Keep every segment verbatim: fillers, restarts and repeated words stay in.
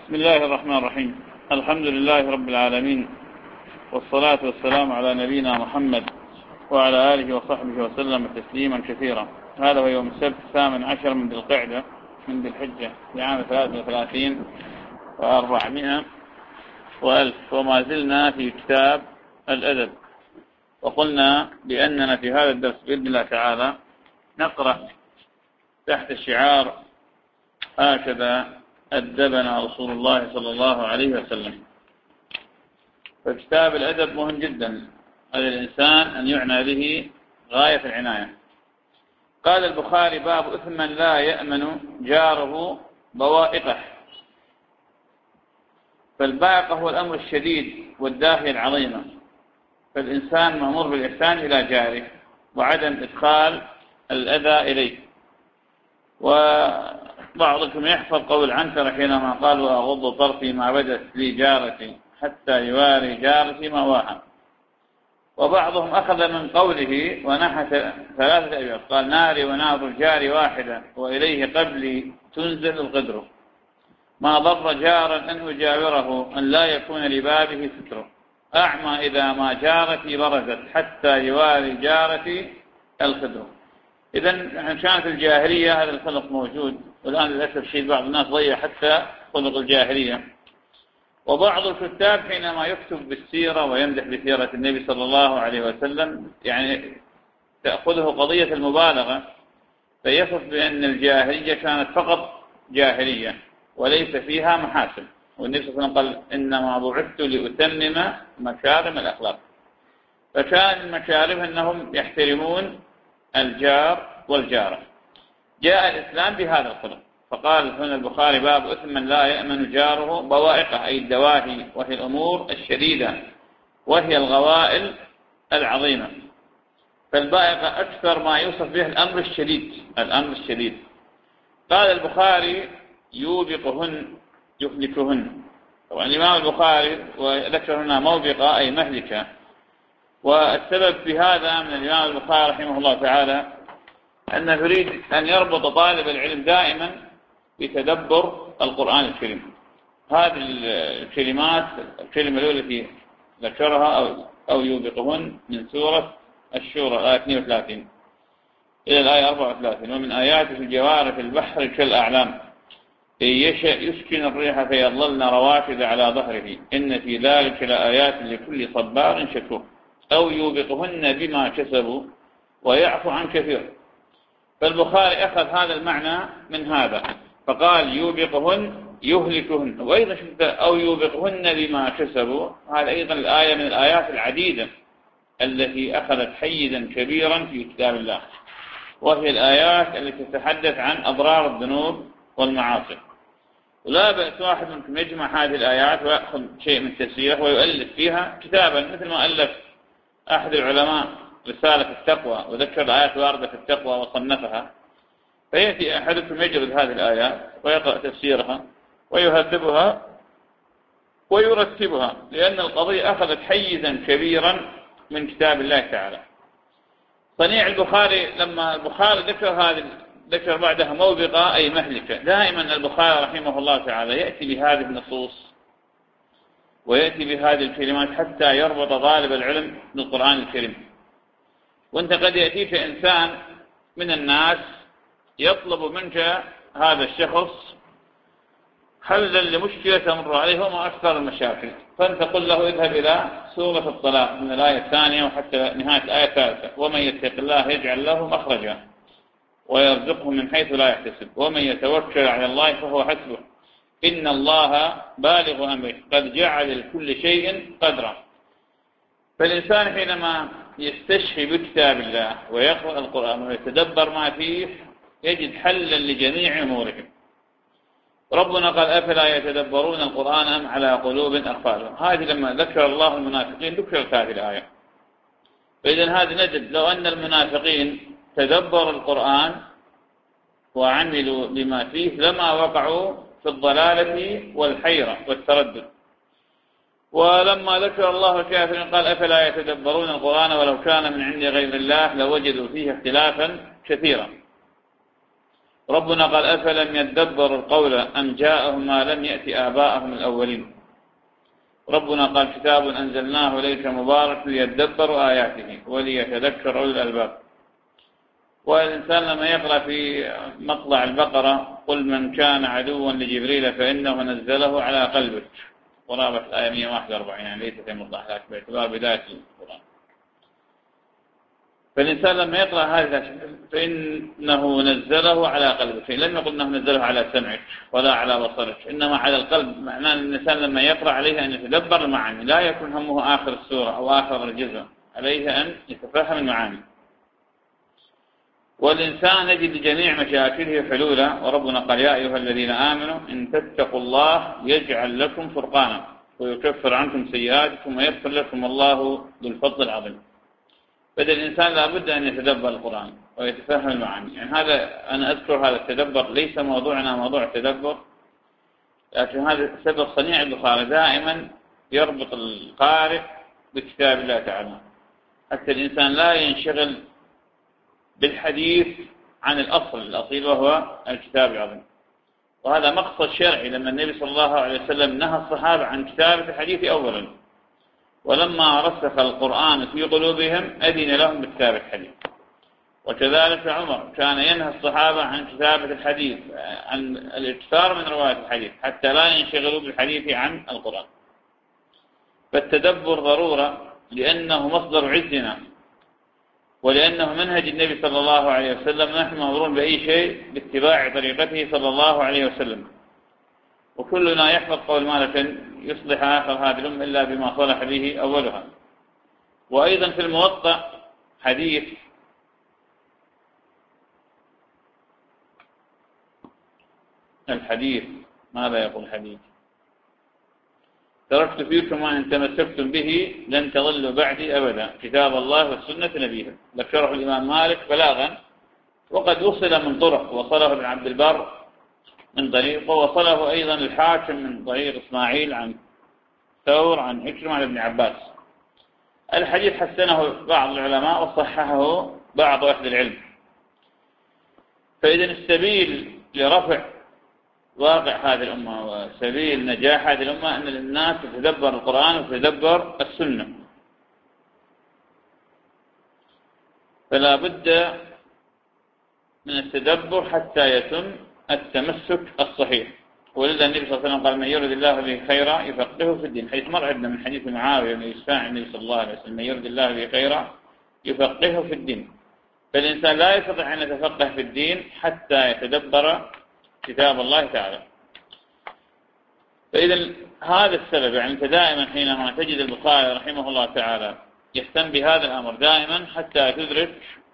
بسم الله الرحمن الرحيم. الحمد لله رب العالمين، والصلاة والسلام على نبينا محمد وعلى آله وصحبه وسلم تسليما كثيرا. هذا هو يوم السبت الثامن عشر من ذي القعدة من ذي الحجة في عام ثلاثة وثلاثين وأربعمائة وألف، وما زلنا في كتاب الأدب، وقلنا بأننا في هذا الدرس بإذن الله تعالى نقرأ تحت الشعار هكذا أدبنا رسول الله صلى الله عليه وسلم. فكتاب الأدب مهم جدا على الإنسان أن يعنى به غاية العناية. قال البخاري: باب إثم من لا يأمن جاره بوائقه. فالبائقة هو الأمر الشديد والداهية العظيمة، فالإنسان مأمور بالإحسان إلى جاره وعدم إدخال الأذى إليه. وبعضكم يحفظ قول عنترة حينما قال: وأغض طرفي ما بدت لي جارتي حتى يواري جارتي ما واها. وبعضهم أخذ من قوله ونحت ثلاثة أبيات، قال: ناري ونار الجار واحدة وإليه قبلي تنزل القدر، ما ضر جارا أن أجاوره أن لا يكون لبابه ستر، أعمى إذا ما جارتي برزت حتى يواري جارتي الخدر. إذن كانت الجاهلية هذا الخلق موجود، والآن للأسف الشديد بعض الناس ضيع حتى خلق الجاهلية. وبعض الكتاب حينما يكتب بالسيرة ويمدح بسيرة النبي صلى الله عليه وسلم يعني تأخذه قضية المبالغة، فيصف بأن الجاهلية كانت فقط جاهلية وليس فيها محاسن. والنبي صلى الله عليه وسلم قال: إنما بعثت لأتمم مكارم الأخلاق. فكان المكارم أنهم يحترمون الجار والجارة. جاء الإسلام بهذا الخلق، فقال هنا البخاري: باب إثم من لا يأمن جاره بوائقه، أي الدواهي، وهي الأمور الشديدة، وهي الغوائل العظيمة. فالبائقة أكثر ما يوصف به الأمر الشديد الأمر الشديد. قال البخاري: يوبقهن يهلكهن. طبعا الإمام البخاري وذكر هنا موبقة أي مهلكة، والسبب في هذا من الإمام البخاري رحمه الله تعالى أنه يريد أن يربط طالب العلم دائما بتدبر القرآن الكريم. هذه الكلمات، الكلمة الأولى التي ذكرها أو, أو يوبقهن من سورة الشورى الآية اثنين وثلاثين إلى الآية أربعة وثلاثين: ومن آياته الجوار في البحر كالأعلام إن يشأ يسكن الريح فيظللن رواكد على ظهره إن في ذلك لآيات لكل صبار شكور، أو يوبقهن بما كسبوا ويعفو عن كثير. فالبخاري أخذ هذا المعنى من هذا فقال: يوبقهن يهلكهن. وأيضا شفت أو يوبقهن بما كسبوا، هذا أيضا الآية من الآيات العديدة التي أخذت حيزا كبيرا في كتاب الله، وهي الآيات التي تتحدث عن أضرار الذنوب والمعاصي. ولا بأس واحد منكم يجمع هذه الآيات ويأخذ شيء من تفسيره ويؤلف فيها كتابا، مثل ما ألف أحد العلماء رسالة التقوى وذكر الآيات واردة في التقوى وصنفها. فيأتي أحدكم يجرد هذه الآيات ويقرأ تفسيرها ويهذبها ويرتبها، لأن القضية أخذت حيزا كبيرا من كتاب الله تعالى. صنيع البخاري لما البخاري ذكر هذه ذكر بعدها موبقة أي مهلكة. دائما البخاري رحمه الله تعالى يأتي بهذه النصوص ويأتي بهذه الكلمات حتى يربط طالب العلم بالقرآن الكريم. وانت قد يأتيك إنسان من الناس يطلب منك هذا الشخص حلا لمشكلة تمر عليه وما أكثر المشاكل، فأنت قل له: اذهب إلى سورة الطلاق من الآية الثانية وحتى نهاية الآية الثالثة: ومن يتق الله يجعل له مخرجا ويرزقه من حيث لا يحتسب ومن يتوكل على الله فهو حسبه إن الله بالغ أمره قد جعل لكل شيء قدرا. فالإنسان حينما يستشفي بكتاب الله ويقرأ القرآن ويتدبر ما فيه يجد حلا لجميع أمورهم. ربنا قال: أفلا يتدبرون القرآن أم على قلوب أقفالها. هذه لما ذكر الله المنافقين ذكرت هذه الآية. فإذن هذا نجد لو أن المنافقين تدبروا القرآن وعملوا بما فيه لما وقعوا في الضلالة والحيرة والتردد. ولما ذكر الله الكافرين قال: أفلا يتدبرون القرآن ولو كان من عند غير الله لوجدوا فيه اختلافا كثيرا. ربنا قال أفلم يدبروا القول أم جاءهم ما لم يأت آباءهم الأولين. ربنا قال كتاب أنزلناه إليك مبارك ليدبروا آياته وليتذكر أولو الألباب. والإنسان لما يقرأ في مطلع البقرة قل من كان عدوا لجبريل فإنه نزله على قلبك، قرابة الآية مئة وواحد وأربعين، يعني ليس في مطلع لك باعتبار بداية القرآن. فالإنسان لما يقرأ هذا فإنه نزله على قلبك، لم يقل أنه نزله على سمعك ولا على بصرك، إنما على القلب. معناه أن الإنسان لما يقرأ عليه أن يتدبر المعاني، لا يكون همه آخر السورة أو آخر الجزء، عليه أن يتفهم المعاني. والإنسان يجد لجميع مشاكله حلولا، وربنا قال يا أيها الذين آمنوا إن تتقوا الله يجعل لكم فرقانا ويكفر عنكم سيئاتكم ويغفر لكم الله ذو الفضل العظيم. بدأ الإنسان لابد أن يتدبر القرآن ويتفهم المعاني. يعني هذا أنا أذكر هذا التدبر، ليس موضوعنا موضوع التدبر، لكن هذا سبب صنيع البخاري دائما يربط القارئ بكتاب الله تعالى، حتى الإنسان لا ينشغل بالحديث عن الأصل الأصيل وهو الكتاب العظيم. وهذا مقصد شرعي لما النبي صلى الله عليه وسلم نهى الصحابة عن كتابة الحديث أولا، ولما رسخ القرآن في قلوبهم أذن لهم بكتابة الحديث. وكذلك عمر كان ينهى الصحابة عن كتابة الحديث، عن الاكثار من رواية الحديث، حتى لا ينشغلوا بالحديث عن القرآن. فالتدبر ضرورة لأنه مصدر عزنا، ولأنه منهج النبي صلى الله عليه وسلم. نحن مأمورون بأي شيء باتباع طريقته صلى الله عليه وسلم. وكلنا يحفظ قول مالك يصلح آخر هذه الأمة إلا بما صلح به أولها. وأيضا في الموطأ حديث الحديث ماذا يقول الحديث؟ تركت فيكم ما إن تمسكتم به لن تضلوا بعدي أبدا، كتاب الله والسنة نبيه. ذكره الإمام مالك بلاغا، وقد وصل من طرق، وصله ابن عبد البر من طريقه، وصله أيضا الحاكم من طريق إسماعيل عن ثور عن عكرمة عن ابن عباس. الحديث حسنه بعض العلماء وصححه بعض أهل العلم. فإذا السبيل لرفع واقع هذه الأمة وسبيل نجاح هذه الأمة أن الناس تتدبر القرآن وتتدبر السنة. فلا بد من التدبر حتى يتم التمسك الصحيح. ولذا النبي صلى الله عليه وسلم قال من يرد الله به خيرا يفقهه في الدين، حيث مر عندنا من حديث معاوية بن يسفع النبي صلى الله عليه وسلم من يرد الله به خيرا يفقهه في الدين. فالإنسان لا يستطيع أن يتفقه في الدين حتى يتدبر كتاب الله تعالى. فإذا هذا السبب، يعني أنت دائما حينما تجد البخاري رحمه الله تعالى يهتم بهذا الأمر دائما حتى تدرك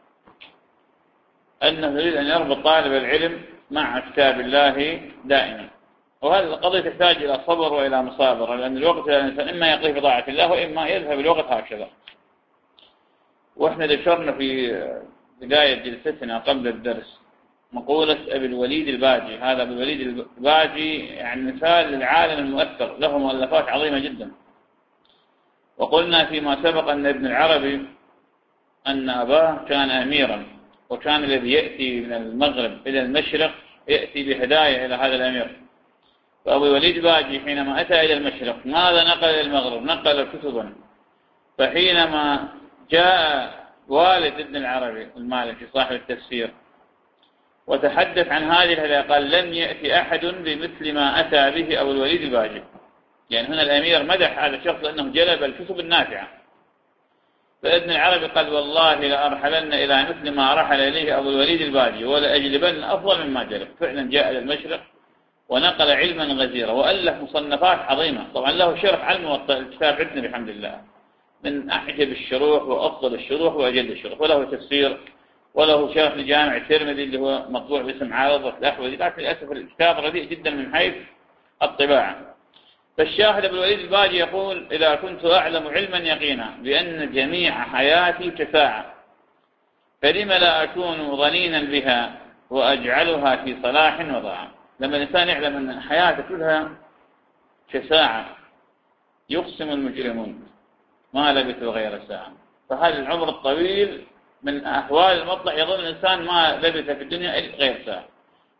أنه يريد أن يربط طالب العلم مع كتاب الله دائما. وهذه القضية تحتاج إلى صبر وإلى مصابرة، لأن الوقت الإنسان إما يقضي في طاعة الله وإما يذهب الوقت هكذا. وإحنا ذكرنا في بداية جلستنا قبل الدرس مقولة أبي الوليد الباجي. هذا أبي الوليد الباجي يعني مثال للعالم المؤثر، له مؤلفات عظيمة جدا. وقلنا فيما سبق أن ابن العربي أن أباه كان أميرا، وكان الذي يأتي من المغرب إلى المشرق يأتي بهدايا إلى هذا الأمير. فأبو الوليد الباجي حينما أتى إلى المشرق ماذا نقل إلى المغرب؟ نقل كتبا. فحينما جاء والد ابن العربي المالكي صاحب التفسير وتحدث عن هذه الهدايا قال لم يأتي أحد بمثل ما أتى به أبو الوليد الباجي. يعني هنا الأمير مدح هذا الشخص لأنه جلب الكتب النافعة. فابن العربي قال والله لأرحلن إلى مثل ما رحل إليه أبو الوليد الباجي ولا أجلبن أفضل مما جلب. فعلا جاء إلى المشرق ونقل علما غزيرا وألف مصنفات عظيمة. طبعا له شرح علم الكتاب عندنا بحمد الله من أعجب الشروح وأفضل الشروح وأجل الشروح، وله تفسير وله شرح لجامع الترمذي اللي هو مطبوع باسم عارضة الأحوذي، لكن للأسف الكتاب رديء جدا من حيث الطباعة. فالشاهد أبو الوليد الباجي يقول إذا كنت أعلم علما يقينا بأن جميع حياتي كساعة فلم لا أكون ظنينا بها وأجعلها في صلاح وضاع. لما الإنسان يعلم أن حياته كلها كساعة يقسم المجرمون ما لبثوا غير ساعة. فهذا العمر الطويل من أحوال المطلع يظن الإنسان ما لبث في الدنيا غير ساعة.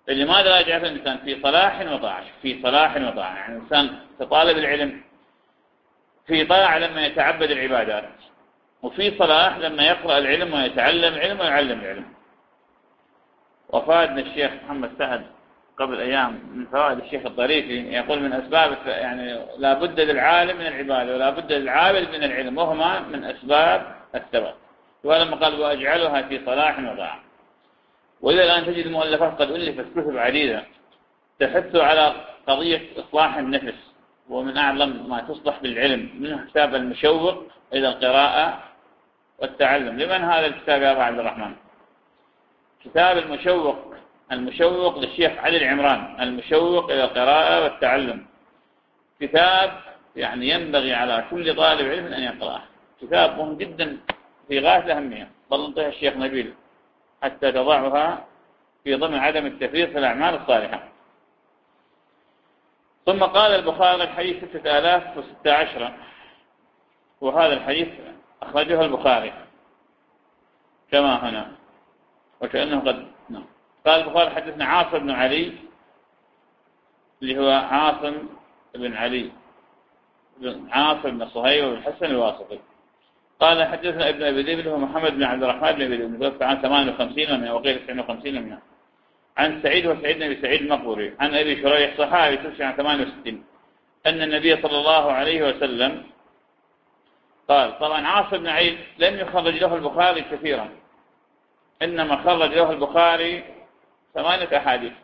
لماذا لا يجعل الإنسان في صلاح وطاعة؟ في صلاح وطاعة، يعني الإنسان كطالب العلم في طاعة لما يتعبد العبادات، وفي صلاح لما يقرأ العلم ويتعلم العلم ويعلم العلم. وفادنا الشيخ محمد سعد قبل أيام من فوائد الشيخ الطريفي يقول من أسباب يعني لا بد للعالم من العبادة ولا بد للعابد من العلم، وهما من أسباب الثبات. ولما قال وأجعلها في صلاح وطاعة. وإذا الآن تجد المؤلفات قد ألفت كتب عديدة تحث على قضية إصلاح النفس، ومن أعظم ما تصلح بالعلم منه كتاب المشوق إلى القراءة والتعلم. لمن هذا الكتاب يا أبا عبد الرحمن؟ كتاب المشوق المشوق للشيخ علي العمران، المشوق إلى القراءة والتعلم. كتاب يعني ينبغي على كل طالب علم أن يقرأه، كتاب مهم جدا في غاية الأهمية. ظل الشيخ نبيل حتى تضعها في ضمن عدم التفريط في الأعمال الصالحة. ثم قال البخاري الحديث ستة آلاف وستة عشر، وهذا الحديث أخرجه البخاري كما هنا وكأنه قد نعم. قال البخاري حدثنا عاصم بن علي اللي هو عاصم بن علي بن عاصم بن صهيب بن الحسن الواسطي. قال حدثنا ابن أبي ذئب اللي هو محمد بن عبد الرحمن بن أبي ذئب توفى عن ثمانية وخمسين ومئة وقيل تسعة وخمسين ومئة. عن سعيد وسعيد بن أبي سعيد المقبوري عن أبي شريح صحابي توفى عن ثمانية وستين أن النبي صلى الله عليه وسلم قال. طبعا عاصم بن علي لم يخرج له البخاري كثيرا، إنما خرج له البخاري ثمانية أحاديث.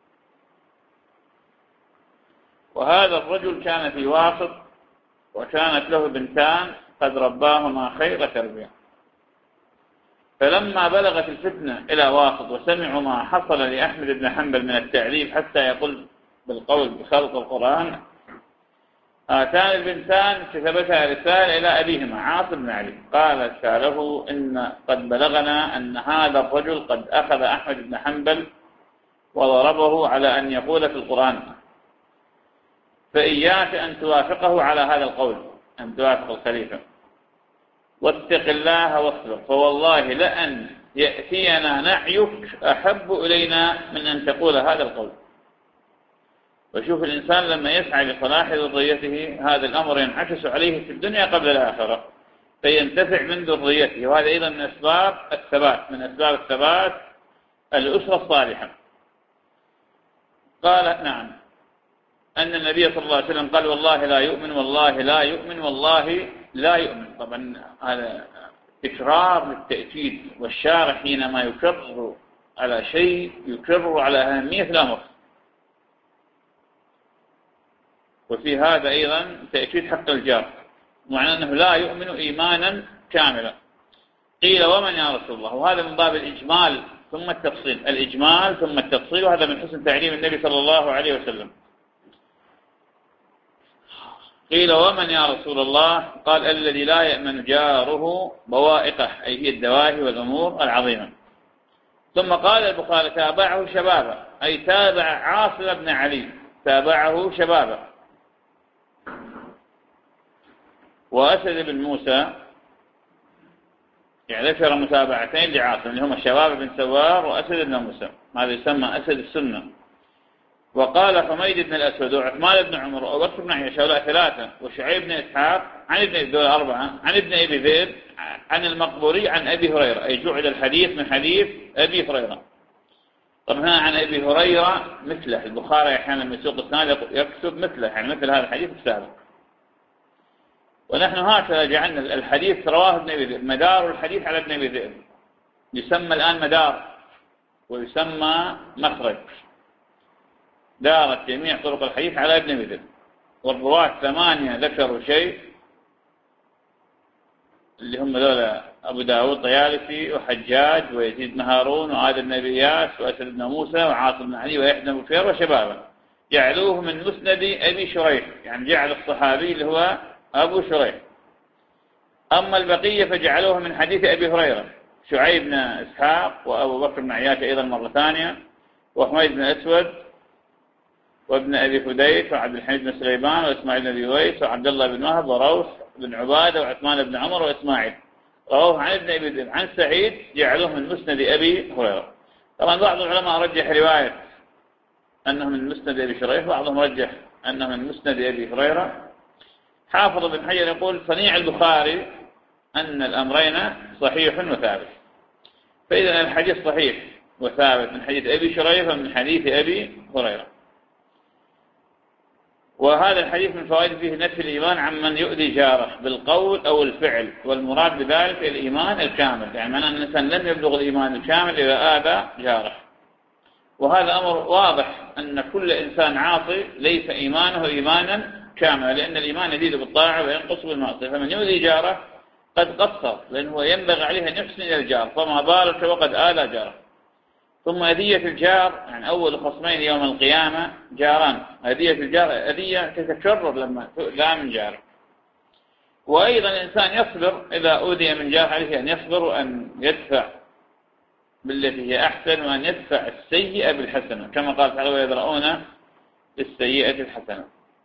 وهذا الرجل كان في واسط وكانت له بنتان قد رباهما خير تربية، فلما بلغت الفتنة إلى واسط وسمعوا ما حصل لأحمد بن حنبل من التعذيب حتى يقول بالقول بخلق القرآن، آتان البنتان كتبتها رسالة إلى أبيهما عاصم بن علي قالت له إن قد بلغنا أن هذا الرجل قد أخذ أحمد بن حنبل وضربه على أن يقول في القرآن، فإياك أن توافقه على هذا القول، أن توافق الخليفة، واتق الله واصبر، فوالله لأن يأتينا نعيك أحب إلينا من أن تقول هذا القول. وشوف الإنسان لما يسعى لصلاح ذريته هذا الأمر ينعكس عليه في الدنيا قبل الآخرة فينتفع من ذريته، وهذا أيضا من أسباب الثبات من أسباب الثبات الأسرة الصالحة. قال نعم أن النبي صلى الله عليه وسلم قال والله لا يؤمن والله لا يؤمن والله لا يؤمن. طبعا هذا تكرار للتأكيد، والشارع حينما يكرر على شيء يكرر على أهمية الأمر، وفي هذا أيضا تأكيد حق الجار، معنى أنه لا يؤمن إيمانا كاملا. قيل ومن يا رسول الله؟ وهذا من باب الإجمال ثم التفصيل، الإجمال ثم التفصيل، وهذا من حسن تعليم النبي صلى الله عليه وسلم. قيل ومن يا رسول الله؟ قال الذي لا يأمن جاره بوائقه، أي هي الدواهي والأمور العظيمة. ثم قال البخاري تابعه شبابه، أي تابع عاصم بن علي تابعه شبابه. وأسد بن موسى يعني ذكر متابعتين لعاصم اللي هم الشباب بن سوار وأسد بن موسى، هذا يسمى أسد السنة. وقال حميد بن الأسود وعثمان بن عمر وأبو بن عياش هؤلاء ثلاثة، وشعيب بن إسحاق عن ابن ذول أربعة عن ابن أبي ذئب عن المقبوري عن أبي هريرة، أي جعل الحديث من حديث أبي هريرة. طبعا هنا عن أبي هريرة مثله، البخاري أحيانا لما يسوق السناد يكتب مثله، يعني مثل هذا الحديث السابق. ونحن هكذا جعلنا الحديث رواه ابن أبي ذئب، مدار الحديث على ابن أبي ذئب، يسمى الآن مدار ويسمى مخرج، دارت جميع طرق الحديث على ابن أبي ذئب. والرواة ثمانية ذكروا شيء اللي هم ذولا أبو داود طيالسي وحجاج ويزيد بن هارون وعاد بن أبي إياس وأسد بن موسى وعاصم بن علي ويحيى بن بكير وشبابه، جعلوه من مسند أبي شريح، يعني جعل الصحابي اللي هو أبو شريح. أما البقية فجعلوه من حديث أبي هريرة، شعيب بن إسحاق وأبو بكر بن عياش أيضا مرة ثانية وحميد بن أسود وابن أبي فديك وعبد الحميد بن سليمان وإسماعيل بن أبي ويس وعبد الله بن وهب وروح بن عبادة وعثمان بن عمر وإسماعيل، رواه عن ابن أبي عن سعيد جعلوه من مسند أبي هريرة. طبعا بعض العلماء رجح رواية أنه من مسند أبي شريح، بعضهم رجح أنه من مسند أبي هريرة. حافظ بن حجر يقول صنيع البخاري أن الأمرين صحيح وثابت، فإذا الحديث صحيح وثابت من حديث أبي شريح ومن حديث أبي هريرة. وهذا الحديث من فوائد فيه نفي الإيمان عن من يؤذي جاره بالقول أو الفعل، والمراد بذلك الإيمان الكامل، يعني معنى أن الإنسان لم يبلغ الإيمان الكامل إذا آذى جاره. وهذا أمر واضح أن كل إنسان عاصي ليس إيمانه إيمانا كاملا، لأن الإيمان يزيد بالطاعة وينقص بالمعصية، فمن يؤذي جاره قد قصر، لأنه ينبغي عليه أن يحسن إلى الجار، فما بالك وقد آذى جاره. ثم أذية الجار، يعني أول خصمين يوم القيامة جاران، أذية الجار أذية تتكرر لما تؤذى من جاره. وأيضا الإنسان يصبر إذا أوذي من جار، عليه أن يصبر وأن يدفع بالتي هي أحسن، وأن يدفع السيئة بالحسنة، كما قال تعالى ويدرؤون بالسيئة الحسنة،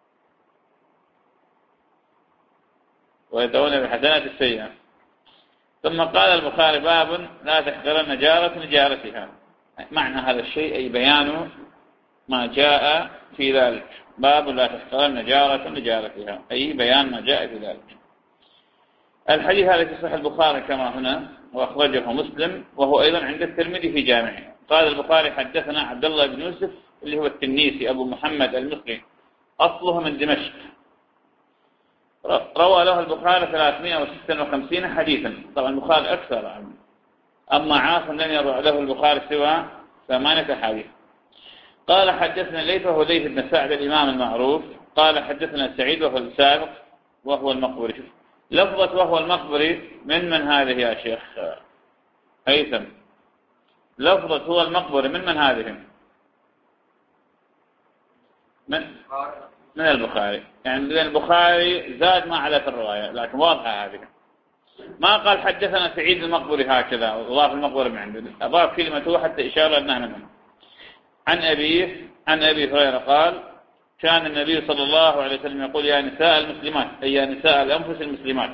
ويدرؤون بالحسنة السيئة. ثم قال البخاري باب لا تحقرن جارة لجارتها. معنى هذا الشيء أي بيان ما جاء في ذلك. باب لا تحقرن جارة لجارتها، أي بيان ما جاء في ذلك. الحديث هذا في صحيح البخاري كما هنا، وأخرجه مسلم، وهو أيضا عند الترمذي في جامعه. قال البخاري حدثنا عبد الله بن يوسف اللي هو التنيسي أبو محمد المصري، أصله من دمشق، روى له البخاري ثلاثمائة وستة وخمسين حديثا. طبعا البخاري أكثر عنه، أما عاصم لم يروى له البخاري سوى ثمانية حديث. قال حدثنا ليث وهو ليث بن سعد الإمام المعروف، قال حدثنا سعيد وهو السابق وهو المقبري. لفظة وهو المقبري من من هذه يا شيخ هيثم؟ لفظة هو المقبري من من هذه؟ من من البخاري، يعني البخاري زاد ما على في الرواية، لكن واضحة هذه. ما قال حدثنا سعيد المقبري هكذا وضاف المقبري من عنده، أضاف كلمته حتى إشارة أنها منهم. عن أبيه عن أبي هريرة قال كان النبي صلى الله عليه وسلم يقول يا نساء المسلمات، أي يا نساء الأنفس المسلمات،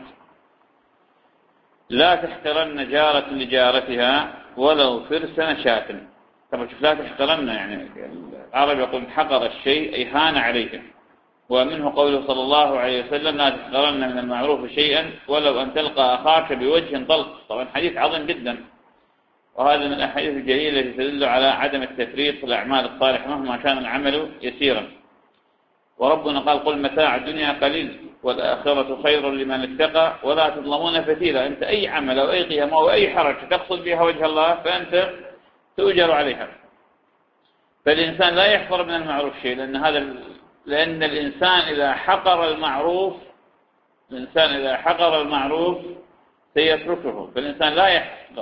لا تحقرن جارة لجارتها ولو فرس شاة. طبعا شوف لا تحقرن، يعني العرب يقول حقر الشيء أي هان عليه، ومنه قوله صلى الله عليه وسلم لا تحقرن من المعروف شيئا ولو أن تلقى أخاك بوجه طلق. طبعا حديث عظيم جدا، وهذا من الأحاديث الجليلة التي تدل على عدم التفريط في الأعمال الصالحة مهما كان العمل يسيرا. وربنا قال قل متاع الدنيا قليل والآخرة خير لمن اتقى ولا تظلمون فتيلا. أنت أي عمل أو أي قيمة أو أي حركة تقصد بها وجه الله فأنت تؤجر عليها. فالإنسان لا يحقر من المعروف شيء، لأن هذا لأن الإنسان إذا حقر المعروف الإنسان إذا حقر المعروف سيتركه، فالإنسان لا يحقر.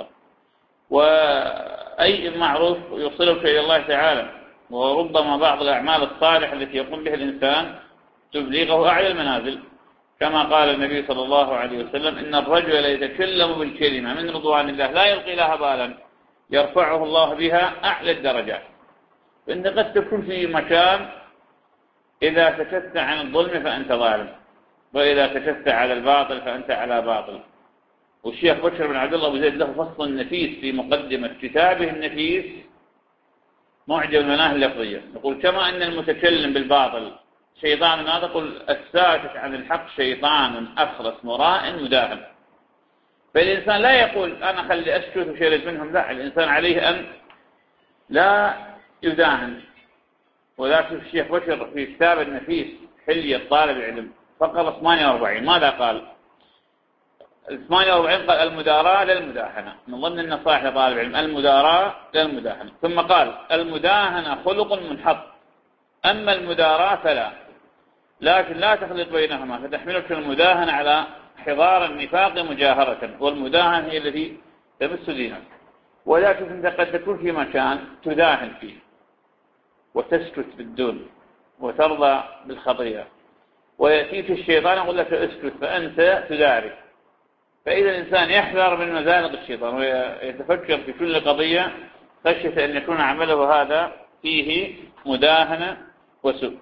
وأي معروف يوصلك إلى الله تعالى، وربما بعض الأعمال الصالحة التي يقوم بها الإنسان تبلغه أعلى المنازل، كما قال النبي صلى الله عليه وسلم إن الرجل يتكلم بالكلمة من رضوان الله لا يلقي لها بالا يرفعه الله بها أعلى الدرجات. فإن قد تكون في مكان إذا سكت عن الظلم فأنت ظالم، وإذا سكت على الباطل فأنت على باطل. والشيخ بشر بن عبد الله أبو زيد له فصل نفيس في مقدمة كتابه النفيس معجم المناهي اللفظية، يقول كما أن المتكلم بالباطل شيطان، ما تقول الساكت عن الحق شيطان أخرس مراء مداهن. فالإنسان لا يقول أنا خلي أسكت وشيرد منهم، لا، الإنسان عليه أن لا يداهن. وذاك الشيخ بشر في كتاب النفيس حلية طالب العلم فقرة ثمانية وأربعين ماذا قال؟ ثمانية وأربعين قال المداراة للمداهنة، من ضمن النصائح لطالب العلم المداراة للمداهنة. ثم قال المداهنة خلق منحط، أما المداراة فلا، لكن لا تخلط بينهما فتحملك المداهنة على حضار النفاق مجاهرة، والمداهنة هي التي تمس دينك. ولكن أنت قد تكون في مكان تداهن فيه وتسكت بالدون وترضى بالخطيئة، ويأتيك الشيطان يقول لك اسكت فأنت تدارك. فإذا الإنسان يحذر من مزالق الشيطان ويتفكر في كل قضية خشية أن يكون عمله هذا فيه مداهنة وسوء.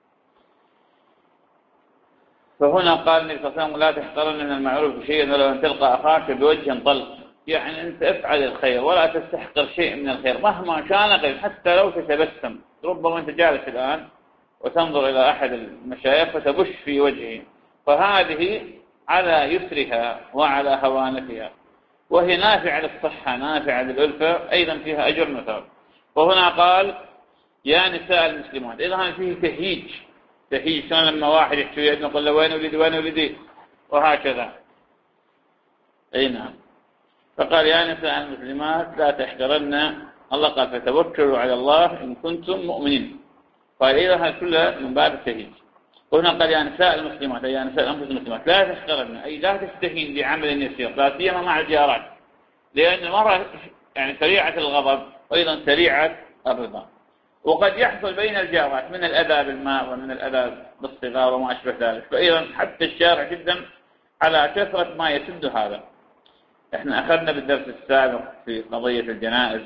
فهنا قال النبي صلى الله عليه وسلم لا تحقرن من المعروف شيئا ولو أن تلقى أخاك بوجه طلق، يعني أنت افعل الخير ولا تستحقر شيء من الخير مهما كان غير، حتى لو تتبسم ربما أنت جالس الآن وتنظر إلى أحد المشايخ فتبش في وجهه، فهذه على يسرها وعلى هوانتها، وهي نافعة للصحة نافعة للألفة، أيضا فيها أجر مثال. وهنا قال يا نساء المسلمات، إذا فيه تهيج تهيج كان لما واحد يحكي يد نقول له وين ولدي وين ولدي وهكذا. أي نعم. فقال يا نساء المسلمات لا تحقرن، الله قال فتوكلوا على الله إن كنتم مؤمنين، قال إذا هذا كله من باب التهيج. وهنا قال يا نساء المسلمات، أي يا نساء الأنفس المسلمات لا تحقرن، أي لا تستهين بعمل يسير، لا سيما مع الجارات، لأن المرأة يعني سريعة الغضب وأيضا سريعة الرضا، وقد يحصل بين الجارات من الأذى بالماء ومن الأذى بالصغار وما أشبه ذلك. فأيضا حتى الشارع جدا على كثرة ما يسد هذا. احنا أخذنا بالدرس السابق في قضية الجنائز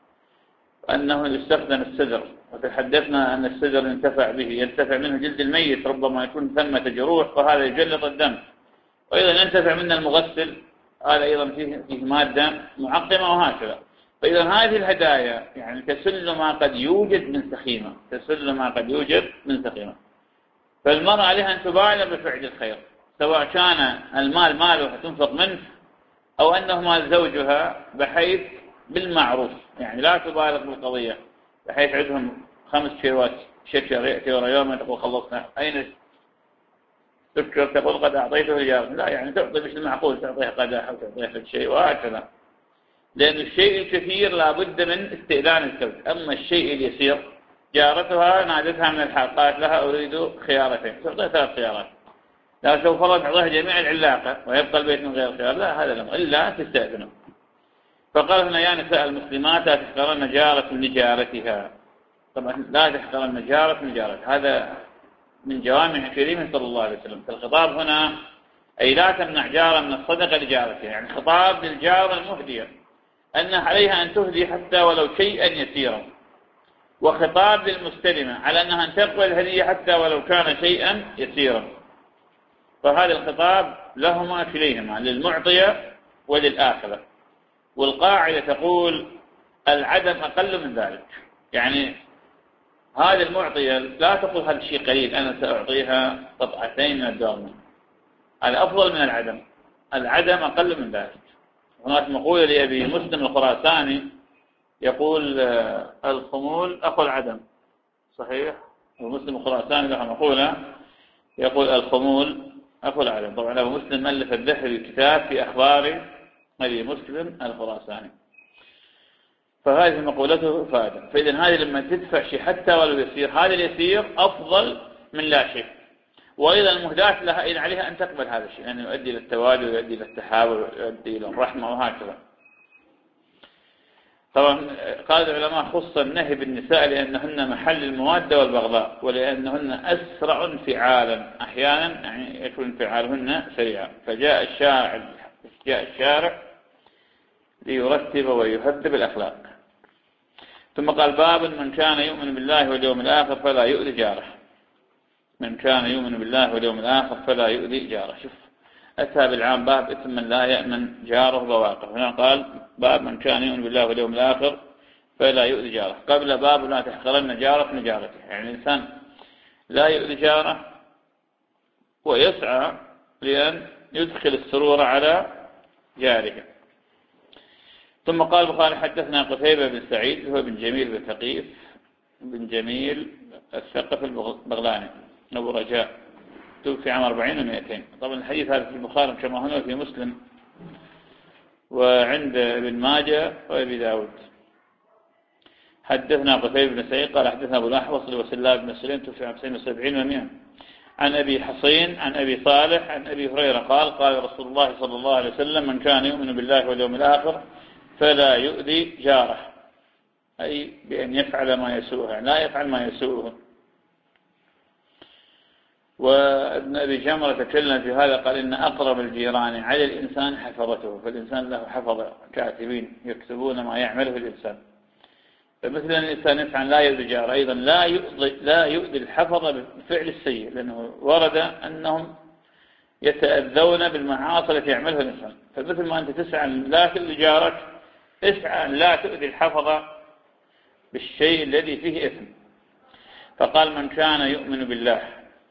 أنه يستخدم السدر، وتحدثنا أن السدر ينتفع به ينتفع منه جلد الميت، ربما يكون ثمة جروح فهذا يجلط الدم، وأيضا ينتفع منه المغسل، هذا أيضا فيه, فيه مادة معقمة وهكذا. فإذا هذه الهدايا يعني تسل ما قد يوجد من سخيمة، تسل ما قد يوجد من سخيمة. فالمرأة عليها أن تبالغ بفعل الخير، سواء كان المال مالها تنفق منه أو أنه مال زوجها، بحيث بالمعروف، يعني لا تبالغ بالقضية بحيث عندهم خمس كيلوات شكر يأتي ورا يوم تقول خلصنا، أين سكر تقول قد أعطيته الجار، لا يعني تعطي مش المعقول، تعطيها قداح أو تعطيها شيء وهكذا. لأن الشيء الكثير لابد من استئذان الزوج، أما الشيء اليسير جارتها نادتها من الحال قالت لها أريد خيارتين، تعطيها ثلاث خيارات، لا سوف فرض تعطيها جميع العلاقة ويبقى البيت من غير خيار، لا هذا الأمر إلا تستأذنه. فقال هنا يا نساء المسلمات لا تحقرن جارة لجارتها، طبعا لا تحقرن جارة لجارتها، هذا من جوامع كريمه صلى الله عليه وسلم. فالخطاب هنا أي لا تمنع جارة من الصدقة لجارتها، يعني خطاب للجارة المهدية أن عليها أن تهدي حتى ولو شيئا يسيرا، وخطاب للمستلمة على أنها أن تقبل الهدية حتى ولو كان شيئا يسيرا. فهذا الخطاب لهما كليهما، للمعطية وللآخرة. والقاعدة تقول العدم أقل من ذلك، يعني هذه المعطية لا تقول هذا الشيء قليل أنا سأعطيها قطعتين من الدورمين، هذا أفضل من العدم، العدم أقل من ذلك. هناك مقولة لأبي مسلم الخراساني يقول الخمول أخو العدم، صحيح؟ ومسلم الخراساني له مقولة يقول الخمول أخو العدم. طبعا أبو مسلم ألف الذهبي كتاب في أخبار أبي مسلم الخراساني، فهذه مقولته فائدة. فإذا هذه لما تدفع شيء حتى ولو يسير، هذا اليسير أفضل من لا شيء. وأيضا المهداة لها إذا عليها أن تقبل هذا الشيء، لأنه يعني يؤدي إلى التوالي ويؤدي إلى التحابب ويؤدي إلى الرحمة وهكذا. طبعا قال العلماء خص النهي بالنساء لأنهن محل الموادة والبغضاء، ولأنهن أسرع انفعالا، أحيانا يعني يكون انفعالهن سريعا. فجاء الشارع جاء الشارع ليرتب ويهذب الأخلاق. ثم قال باب من كان يؤمن بالله واليوم الآخر فلا يؤذي جاره، من كان يؤمن بالله واليوم الآخر فلا يؤذي جاره. شوف أتى بالعام باب إثم من لا يأمن جاره بواقع، هنا قال باب من كان يؤمن بالله واليوم الآخر فلا يؤذي جاره، قبل باب لا تحقرن جارك من جارته. يعني الإنسان لا يؤذي جاره ويسعى لأن يدخل السرور على جاره. ثم قال البخاري حدثنا قتيبة بن سعيد هو بن جميل بن ثقيف بن جميل الثقف البغلاني أبو رجاء، توفي عام أربعين ومئتين. طبعا الحديث هذا في البخاري كما هنا في مسلم وعند ابن ماجه وابي داود. حدثنا قتيبة بن سعيد قال حدثنا أبو الأحوص وسلاب بن سليم توفي عام تسعين وسبعين ومئة، عن أبي حصين عن أبي صالح عن أبي هريرة قال قال رسول الله صلى الله عليه وسلم من كان يؤمن بالله واليوم الآخر فلا يؤذي جاره، أي بأن يفعل ما يسوءه، يعني لا يفعل ما يسوءه. وابن أبي جمرة تكلم في هذا قال إن أقرب الجيران على الإنسان حفظته، فالإنسان له حفظ كاتبين يكتبون ما يعمله الإنسان. فمثلا الإنسان يفعل لا يؤذي جاره، أيضا لا يؤذي, لا يؤذي الحفظ بالفعل السيء، لأنه ورد أنهم يتأذون بالمعاصي التي يعملها الإنسان. فمثل ما أنت تسعى لا تؤذي جارك، اسعى لا تؤذي الحفظ بالشيء الذي فيه إثم. فقال من كان يؤمن بالله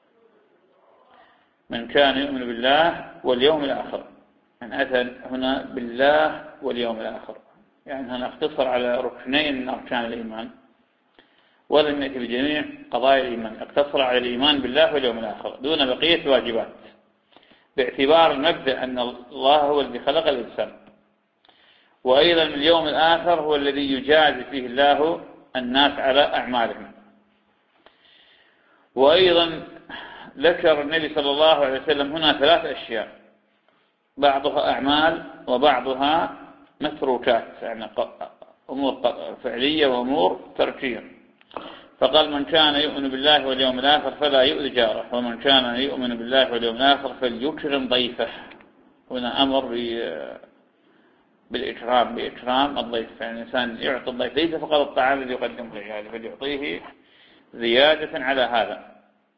من كان يؤمن بالله واليوم الآخر، يعني أتى هنا بالله واليوم الآخر، يعني هنا اختصر على ركنين من أركان الإيمان ولم يأتي بجميع قضايا الإيمان، اقتصر على الإيمان بالله واليوم الآخر دون بقية الواجبات، باعتبار المبدأ أن الله هو الذي خلق الإنسان، وأيضا اليوم الآخر هو الذي يجازي فيه الله الناس على أعمالهم. وأيضا ذكر النبي صلى الله عليه وسلم هنا ثلاث أشياء، بعضها أعمال وبعضها متروكات، يعني أمور فعلية وأمور تركية. فقال من كان يؤمن بالله واليوم الآخر فلا يؤذي جاره، ومن كان يؤمن بالله واليوم الآخر فليكرم ضيفه. هنا أمر بالإكرام، بإكرام الضيف، يعني الإنسان يعطي الضيف ليس فقط الطعام الذي يقدمه له، بل يعطيه زيادة على هذا،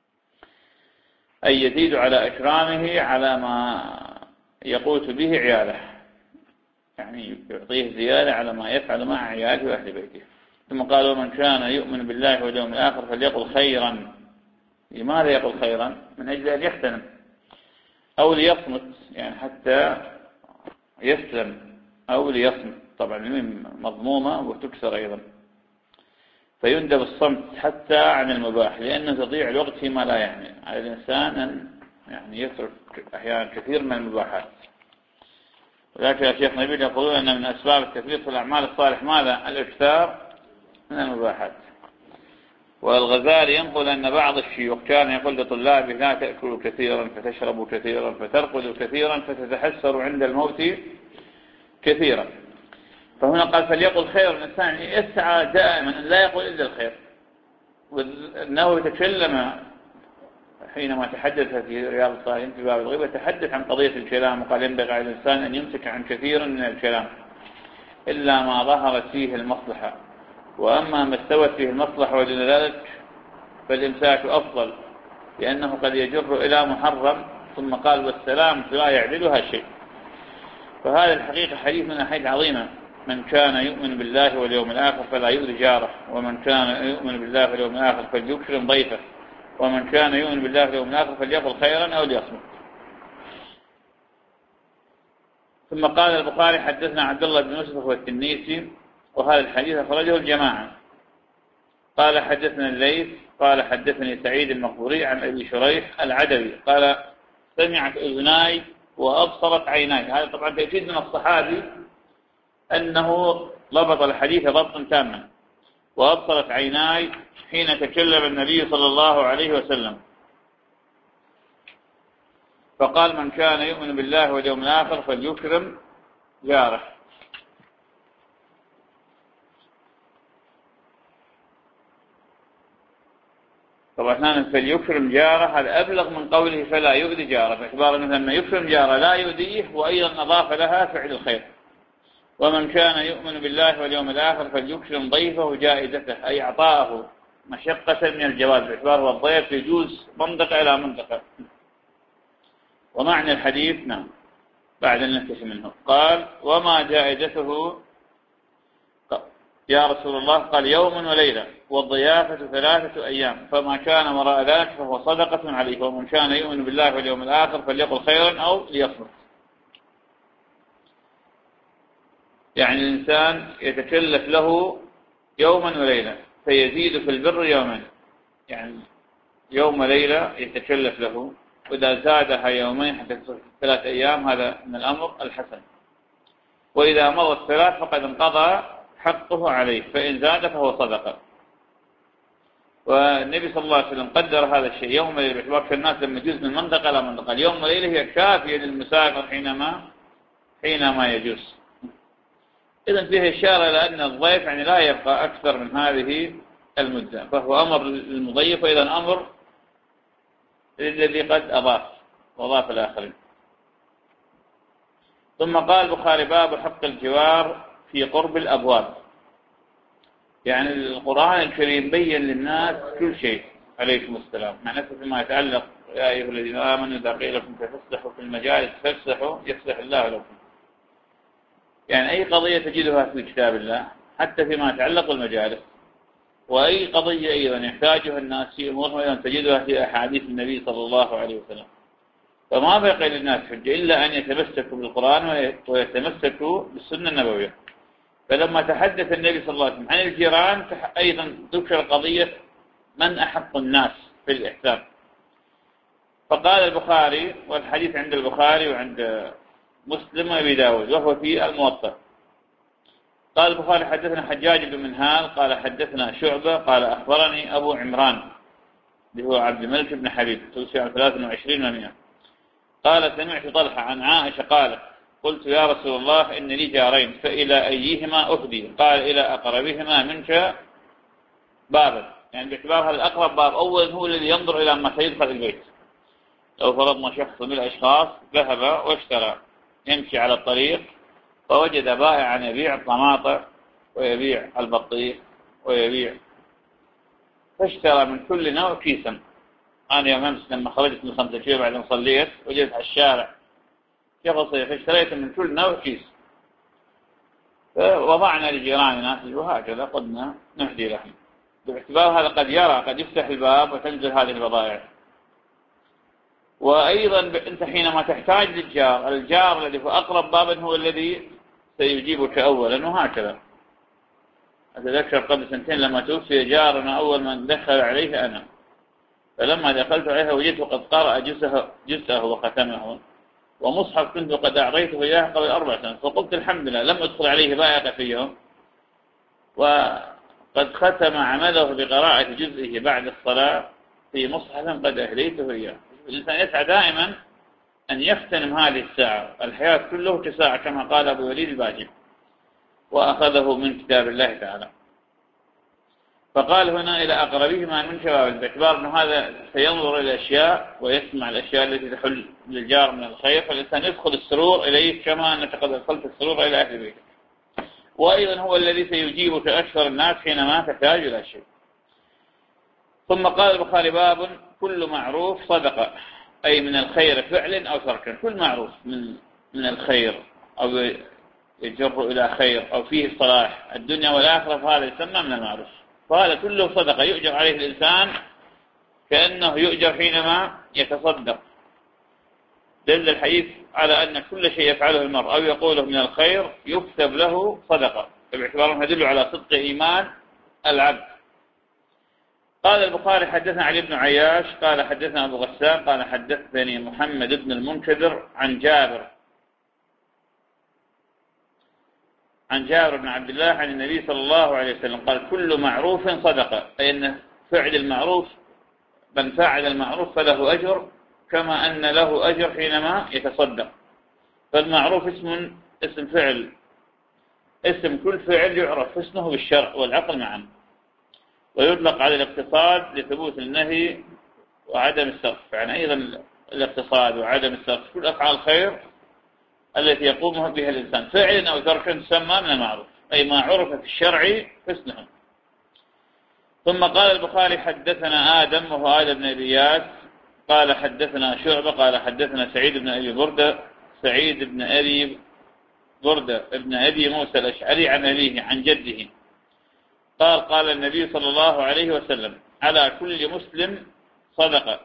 أي يزيد على إكرامه على ما يقوت به عياله، يعني يعطيه زيادة على ما يفعل مع عياله وأهل بيته. ثم قالوا من كان يؤمن بالله واليوم الآخر فليقل خيرا. لماذا يقول خيرا؟ من أجل أن يحترم أو ليصمت، يعني حتى يسلم، أو ليصمت، طبعا مضمومة وتكسر أيضا، فيندب الصمت حتى عن المباح، لأنه تضيع الوقت فيما لا يعني على الإنسان أن يعني يترك أحيانا كثير من المباحات. ولكن يا شيخ نبيل يقولون أن من أسباب التفريط في الأعمال الصالح ماذا؟ الإكثار من المباحات. والغزالي ينقل أن بعض الشيوخ كان يقول لطلابه لا تأكلوا كثيرا فتشربوا كثيرا فترقدوا كثيرا فتتحسروا عند الموت كثيرا. فهنا قال فليقل خير، الإنسان يسعى دائما أن لا يقول إلا الخير. وأنه يتكلم حينما تحدث في رياض الصالحين في باب الغيبة تحدث عن قضية الكلام، وقال ينبغي على الإنسان أن يمسك عن كثير من الكلام إلا ما ظهرت فيه المصلحة، وأما ما استوت فيه المصلحة ودون ذلك فالإمساك أفضل، لأنه قد يجر إلى محرم. ثم قال والسلام لا يعدلها شيء. فهذا الحقيقة حديث من حديث عظيمة، من كان يؤمن بالله واليوم الآخر فلا يؤذي جاره، ومن كان يؤمن بالله واليوم الآخر فليكرم ضيفه، ومن كان يؤمن بالله واليوم الآخر فليقل خيرا أو ليصمت. ثم قال البخاري حدثنا عبد الله بن يوسف والتنيسي، وهذا الحديث أخرجه الجماعة. قال حدثنا الليث قال حدثني سعيد المقبوري عن أبي شريح العدوي قال سمعت أذناي وأبصرت عيناي. هذا طبعا تأكيد من الصحابي أنه ضبط الحديث ضبطا تاما. وأبصرت عيناي حين تكلم النبي صلى الله عليه وسلم، فقال من كان يؤمن بالله واليوم الآخر فليكرم جاره. طبعا هنا فليكرم جاره هذا أبلغ من قوله فلا يؤذي جاره، باعتبار أنه لما يكرم جاره لا يؤذيه، وأيضا أضاف لها فعل الخير. ومن كان يؤمن بالله واليوم الآخر فليكرم ضيفه جائزته، أي أعطاءه مشقة من الجواز، باعتبار الضيف يجوز منطقة إلى منطقة. ومعنى الحديث نعم بعد أن ننتهي منه قال وما جائزته يا رسول الله؟ قال يوم وليلة والضيافة ثلاثة أيام، فما كان وراء ذلك فهو صدقة عليه. ومن كان يؤمن بالله واليوم الآخر فليقل خيرا أو ليصمت. يعني الإنسان يتكلف له يوما وليلة فيزيد في البر يوما، يعني يوم وليلة يتكلف له، وإذا زادها يومين حتى تصل ثلاث أيام هذا من الأمر الحسن. وإذا مضت ثلاث فقد انقضى حقه عليه، فإن زاد فهو صدقة. والنبي صلى الله عليه وسلم قدر هذا الشيء يوم وليلة، باعتبار الناس لما يجوز من منطقة إلى منطقة، اليوم وليلة هي كافية للمسافر حينما حينما يجوز. إذن فيه إشارة إلى أن الضيف يعني لا يبقى أكثر من هذه المدة، فهو أمر للمضيف، وإذن أمر للذي قد أضاف وضاف الآخرين. ثم قال البخاري باب حق الجوار في قرب الأبواب. يعني القرآن الكريم بين للناس كل شيء عليكم السلام، مع نفسه فيما يتعلق يا أيها الذين آمنوا إذا قيل لكم تفسحوا في المجالس فافسحوا يفسح الله لكم. يعني أي قضية تجدها في كتاب الله حتى فيما يتعلق بالمجالس وأي قضية أيضا يحتاجها الناس في أمورهم أيضا تجدها في أحاديث النبي صلى الله عليه وسلم. فما بقي للناس حجة إلا أن يتمسكوا بالقرآن ويتمسكوا بالسنة النبوية. فلما تحدث النبي صلى الله عليه وسلم عن الجيران أيضا ذكر قضية من أحق الناس في الإحسان. فقال البخاري، والحديث عند البخاري وعند مسلم وابي داود وهو في الموطأ، قال البخاري حدثنا حجاج بن منهال قال حدثنا شعبة قال أخبرني أبو عمران اللي هو عبد الملك بن حبيب توفي عام ثلاث وعشرين ومئة، قال سمعت طلحة عن عائشة قالت قلت يا رسول الله إن لي جارين فإلى أيهما أهدي؟ قال إلى أقربهما منك بابا، يعني باعتبار هذا الأقرب باب أول هو الذي ينظر إلى ما سيدخل البيت. لو فرضنا شخص من الأشخاص ذهب واشترى يمشي على الطريق فوجد بائعا يبيع الطماطم ويبيع البطيخ ويبيع، فاشترى من كل نوع كيسا. أنا يوم أمس لما خرجت من خمسة شيء بعد ما صليت وجدت على الشارع كيف أصير، فاشتريت من كل نوع كيس، فوضعنا لجيراننا وهكذا قدنا نهدي لهم، باعتبار هذا قد يرى قد يفتح الباب وتنزل هذه البضائع. وأيضا أنت حينما تحتاج للجار، الجار الذي هو أقرب بابا هو الذي سيجيبك أولا، وهكذا. أتذكر قبل سنتين لما توفي جارنا أول من دخل عليه أنا، فلما دخلت عليها وجدته قد قرأ جزءه, جزءه وختمه ومصحف كنت قد أعطيته إياه قبل أربع سنين، فقلت الحمد لله لم أدخل عليه بائقة في يوم، وقد ختم عمله بقراءة جزئه بعد الصلاة في مصحف قد أهديته إياه. الإنسان يسعى دائما أن يغتنم هذه الساعة، الحياة كله كساعة كما قال أبو وليد الباجي، وأخذه من كتاب الله تعالى. فقال هنا إلى أقربهما من شباب، باعتبار أنه هذا سينظر إلى الأشياء ويسمع الأشياء التي تحل للجار من الخير، فالإنسان يدخل السرور إليه كما أنك قد أدخلت السرور إلى أهل بيتك. وأيضا هو الذي سيجيبك أكثر الناس حينما تحتاج إلى شيء. ثم قال البخاري باب كل معروف صدقة، أي من الخير فعل أو ترك، كل معروف من من الخير أو يجر إلى خير أو فيه صلاح الدنيا والآخرة فهذا يسمى من المعروف، فهذا كله صدقة يؤجر عليه الإنسان كأنه يؤجر حينما يتصدق. دل الحديث على أن كل شيء يفعله المرء أو يقوله من الخير يكتب له صدقة، باعتبار أنه يدل على صدق إيمان العبد. قال البخاري حدثنا علي بن عياش قال حدثنا أبو غسان قال حدثني محمد بن المنكدر عن جابر عن جابر بن عبد الله عن النبي صلى الله عليه وسلم قال كل معروف صدقة، أي أن فعل المعروف من فعل المعروف فله أجر كما أن له أجر حينما يتصدق. فالمعروف اسم اسم فعل، اسم كل فعل يعرف اسمه بالشرع والعقل معا، ويطلق على الاقتصاد لثبوت النهي وعدم الصرف، يعني أيضا الاقتصاد وعدم الصرف كل أفعال الخير التي يقوم بها الإنسان فعلا أو تركا تسمى من المعروف، أي ما عرف في الشرع حسنه. ثم قال البخاري حدثنا آدم وهو آدم بن إياس قال حدثنا شعبة قال حدثنا سعيد بن أبي بردة سعيد بن أبي بردة ابن أبي موسى الأشعري عن أبيه عن جده قال قال النبي صلى الله عليه وسلم على كل مسلم صدقة،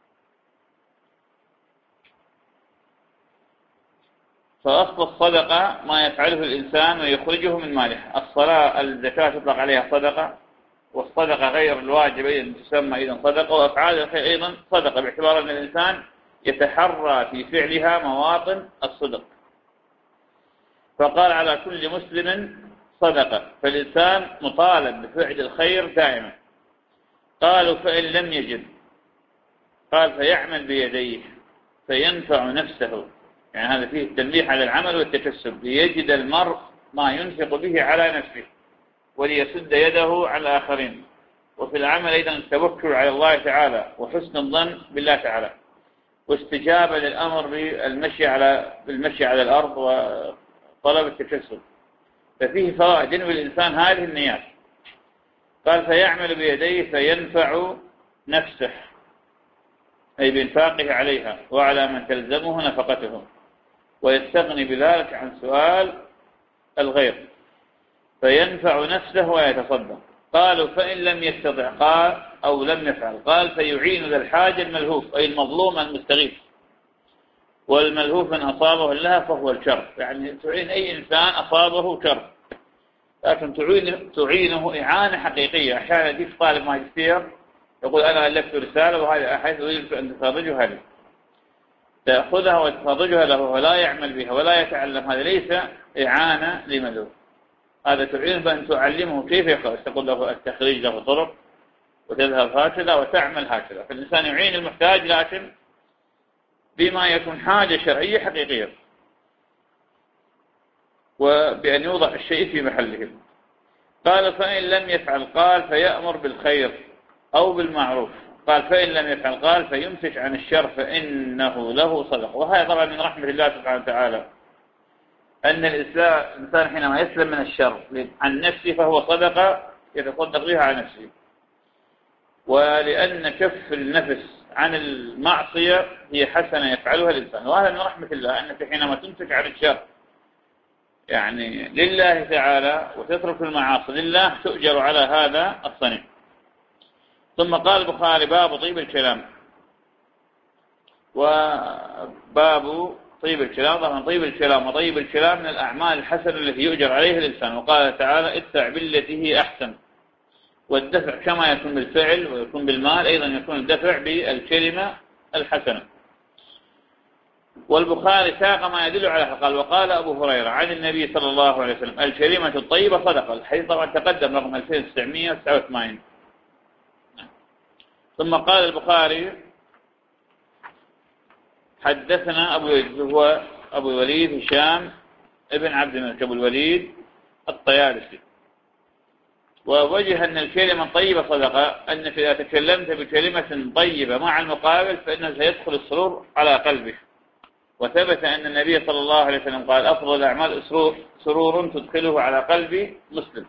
فأصل الصدقة ما يفعله الإنسان ويخرجه من ماله. الصلاة الزكاة تطلق عليها صدقة، والصدقة غير الواجب أيضا تسمى أيضا صدقة، وأفعال الخير أيضا صدقة، باعتبار أن الإنسان يتحرى في فعلها مواطن الصدق. فقال على كل مسلم صدقة، فالإنسان مطالب بفعل الخير دائما. قالوا فإن لم يجد قال فيعمل بيديه فينفع نفسه، يعني هذا فيه التنبيه على العمل والتكسب، ليجد المرء ما ينفق به على نفسه وليسد يده على الآخرين. وفي العمل أيضا التوكل على الله تعالى وحسن الظن بالله تعالى، واستجابة للأمر بالمشي على بالمشي على الأرض وطلب التكسب، ففيه فوائد ينوي الإنسان هذه النيات. قال فيعمل بيديه فينفع نفسه، أي بإنفاقه عليها وعلى من تلزمه نفقته، ويستغني بذلك عن سؤال الغير، فينفع نفسه ويتصدق. قالوا فإن لم يستطع قال أو لم يفعل قال فيعين ذا الحاجة الملهوف أي المظلوم المستغيث، والملهوف من أصابه الله فهو الشر، يعني تعين أي إنسان أصابه شر، لكن تعين تعينه إعانة حقيقية. أحيانا يجيك طالب ماجستير يقول أنا ألفت رسالة وهذا أحد أريد أن تخرجها لي، تأخذها وتخرجها له ولا يعمل بها ولا يتعلم، هذا ليس إعانة لملهوف، هذا تعين بأن تعلمه كيف يقرأ، تقول له التخريج له طرق وتذهب هكذا وتعمل هكذا. فالإنسان يعين المحتاج لكن بما يكون حاجة شرعية حقيقية، وبأن يوضع الشيء في محله. قال فإن لم يفعل قال فيأمر بالخير أو بالمعروف، قال فإن لم يفعل قال فيمسك عن الشر فإنه له صدقة. وهذا طبعا من رحمة الله سبحانه وتعالى أن الإنسان حينما يسلم من الشر عن نفسه فهو صدقة يتصدق بها عن نفسه، ولأن كف النفس عن المعصية هي حسنة يفعلها الإنسان. وهذا من رحمة الله أنك حينما تمسك عن الشر يعني لله تعالى وتترك المعاصي لله تؤجر على هذا الصنيع. ثم قال البخاري باب طيب الكلام. وباب طيب الكلام، طبعا طيب الكلام وطيب الكلام من الأعمال الحسنة التي يؤجر عليها الإنسان. وقال تعالى ادفع بالتي هي أحسن، والدفع كما يكون بالفعل ويكون بالمال أيضا يكون الدفع بالكلمة الحسنة. والبخاري ساق ما يدل على قال وقال أبو هريرة عن النبي صلى الله عليه وسلم الكلمة الطيبة صدقة. الحديث طبعا تقدم رقم ألفين وتسعمائة وتسعة وثمانين. ثم قال البخاري حدثنا أبو الوليد هو أبو الوليد هشام ابن عبد الملك أبو الوليد الطيالسي. ووجه أن الكلمة الطيبة صدقة أنك إذا تكلمت بكلمة طيبة مع المقابل فإنه سيدخل السرور على قلبه. وثبت أن النبي صلى الله عليه وسلم قال أفضل الأعمال سرور, سرور تدخله على قلب مسلم.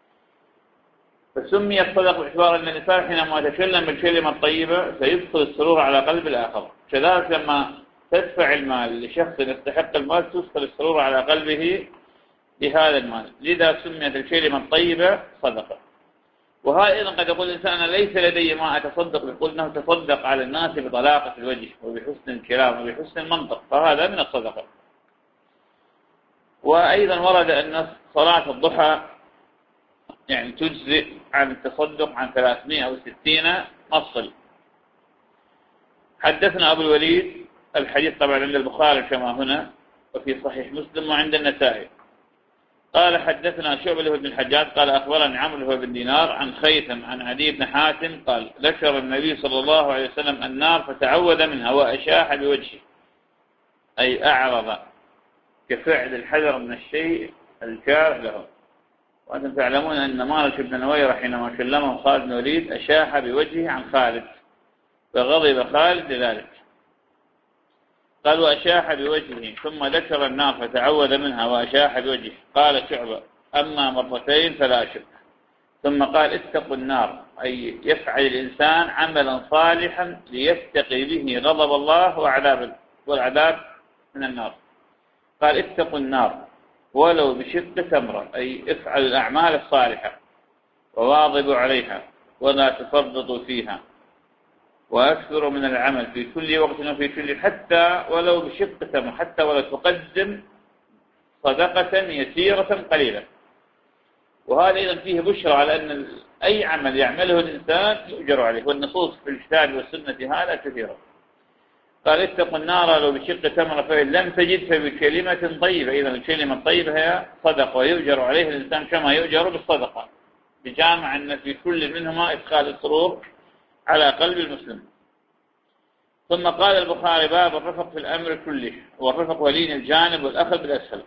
فسمي الصدق باعتبار أن الإنسان حينما يتكلم بالكلمة الطيبة سيدخل السرور على قلب الآخر. كذلك لما تدفع المال لشخص يستحق المال تدخل السرور على قلبه بهذا المال، لذا سميت الكلمة الطيبة صدقة. وهذا أيضا قد يقول الإنسان ليس لدي ما أتصدق، يقول أنه تصدق على الناس بطلاقة الوجه وبحسن الكلام وبحسن المنطق، فهذا من الصدقة. وأيضا ورد أن صلاة الضحى يعني تجزئ عن التصدق عن ثلاثمائة أو ستين مفصل. حدثنا أبو الوليد الحديث طبعا عند البخاري كما هنا وفي صحيح مسلم وعند النسائي. قال حدثنا شعبة بن الحجاج قال أخبرني عمرو بن دينار عن خيثم عن عدي بن حاتم قال ذكر النبي صلى الله عليه وسلم النار فتعوذ منها وأشاح بوجهه أي أعرض كفعل الحذر من الشيء الكاره له. وأنتم تعلمون أن مالك بن نويرة حينما كلمه خالد بن الوليد أشاح بوجهه عن خالد فغضب خالد لذلك. قال وأشاح بوجهه ثم ذكر النار فتعوذ منها وأشاح بوجهه. قال شعبة أما مرتين فلا شك. ثم قال اتقوا النار أي يفعل الإنسان عملا صالحا ليتقي به غضب الله وعذاب والعذاب من النار. قال اتقوا النار ولو بشق تمرة أي افعل الأعمال الصالحة وواظبوا عليها ولا تفرطوا فيها وأكثروا من العمل في كل وقت وفي كل حتى ولو بشق تمرة، حتى ولو تقدم صدقة يسيرة قليلة. وهذا أيضا فيه بشرى على أن أي عمل يعمله الإنسان يؤجر عليه، والنصوص في الكتاب والسنة هذا كثيرة. قال اتقوا النار لو بشق تمرة فإن لم تجد فبكلمة طيبة. إذا الكلمة الطيبة هي صدقة ويؤجر عليه الإنسان كما يؤجر بالصدقة، بجامع أن في كل منهما إدخال السرور على قلب المسلم. ثم قال البخاري باب الرفق في الأمر كله، والرفق ولين الجانب والأخذ بالأسهل.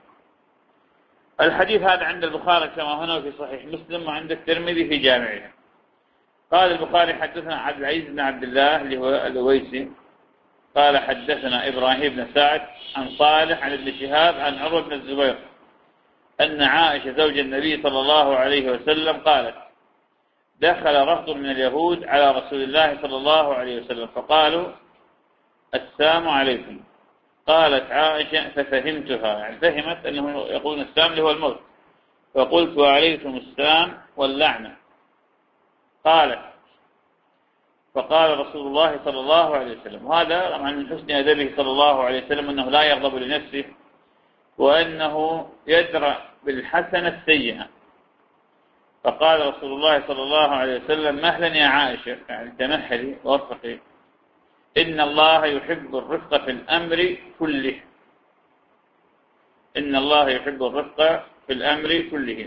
الحديث هذا عند البخاري كما هنا في صحيح مسلم وعند الترمذي في جامعه. قال البخاري حدثنا عبد العزيز بن عبد الله اللي هو الأويسي قال حدثنا إبراهيم بن سعد عن صالح عن ابن شهاب عن عروة بن الزبير أن عائشة زوج النبي صلى الله عليه وسلم قالت دخل رهط من اليهود على رسول الله صلى الله عليه وسلم فقالوا السلام عليكم. قالت عائشة ففهمتها، يعني فهمت أنه يقول السلام اللي هو الموت، فقلت وعليكم السلام واللعنة. قالت فقال رسول الله صلى الله عليه وسلم، وهذا طبعا من حسن أدبه صلى الله عليه وسلم أنه لا يغضب لنفسه، وأنه يدرأ بالحسنة السيئة. فقال رسول الله صلى الله عليه وسلم: مهلا يا عائشة، يعني تمهلي وارفقي، إن الله يحب الرفق في الأمر كله. إن الله يحب الرفق في الأمر كله.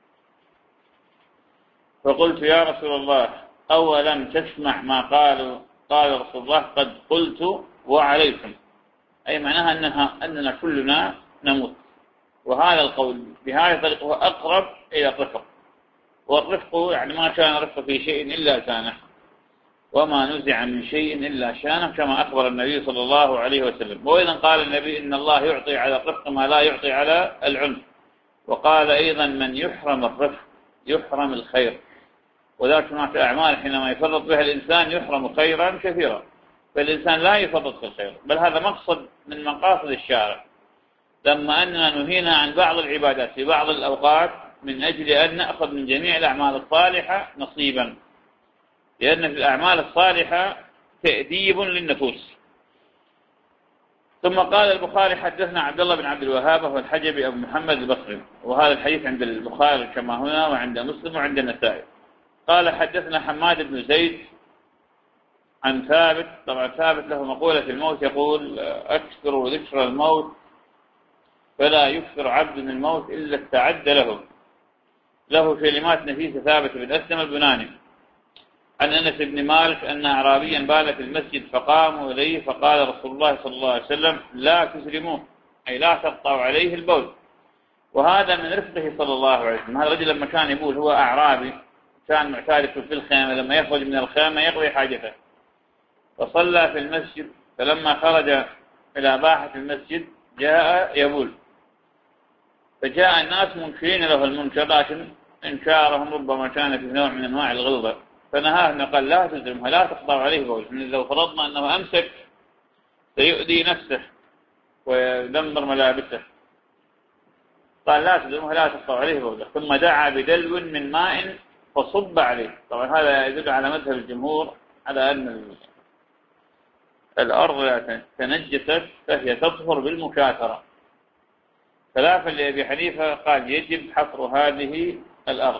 فقلت: يا رسول الله، أولم تسمع ما قالوا؟ قال رسول الله: قد قلت وعليكم، أي معناها أنها أننا كلنا نموت. وهذا القول بهذه الطريقة هو أقرب إلى الرفق. والرفق يعني ما كان رفق في شيء إلا كانه، وما نزع من شيء إلا شانه، كما أخبر النبي صلى الله عليه وسلم. وإذا قال النبي إن الله يعطي على الرفق ما لا يعطي على العنف. وقال أيضا: من يحرم الرفق يحرم الخير. وذلك هناك أعمال حينما يفرط بها الإنسان يحرم خيرا كثيرا، فالإنسان لا يفرط في الخير، بل هذا مقصد من مقاصد الشارع. لما أننا نهينا عن بعض العبادات في بعض الأوقات من أجل أن نأخذ من جميع الأعمال الصالحة نصيبا، لأن في الأعمال الصالحة تأديب للنفوس. ثم قال البخاري: حدثنا عبد الله بن عبد الوهاب وهو الحجبي أبو محمد البصري، وهذا الحديث عند البخاري كما هنا وعند مسلم وعند النسائي. قال: حدثنا حماد بن زيد عن ثابت. طبعا ثابت له مقولة في الموت يقول: أكثر ذكر الموت فلا يكثر عبد من الموت إلا استعد له. له كلمات نفيسة ثابت بن أسلم البناني عن أنس بن مالك أن أعرابيا بال في المسجد فقاموا إليه فقال رسول الله صلى الله عليه وسلم: لا تسلموه، أي لا تقطعوا عليه البول. وهذا من رفقه صلى الله عليه وسلم. هذا الرجل لما كان يبول هو أعرابي، كان معترف في الخيمة، لما يخرج من الخيمة يقضي حاجته، فصلى في المسجد، فلما خرج إلى باحة المسجد جاء يبول، فجاء الناس منكرين له المنكر، لكن إنكارهم ربما كان في نوع من أنواع الغلظة، فنهاهم قال: لا تزلمها، لا تقطع عليه بول. لو فرضنا أنه أمسك سيؤذي نفسه ويدمر ملابسه، قال: لا تزلمها، لا تقطع عليه بول. ثم دعا بدلو من ماء فصب عليه. طبعا هذا يدل على مذهب الجمهور على أن الأرض لا تنجست فهي تطهر بالمكاثرة، خلافا لأبي حنيفة قال يجب حفر هذه الأرض.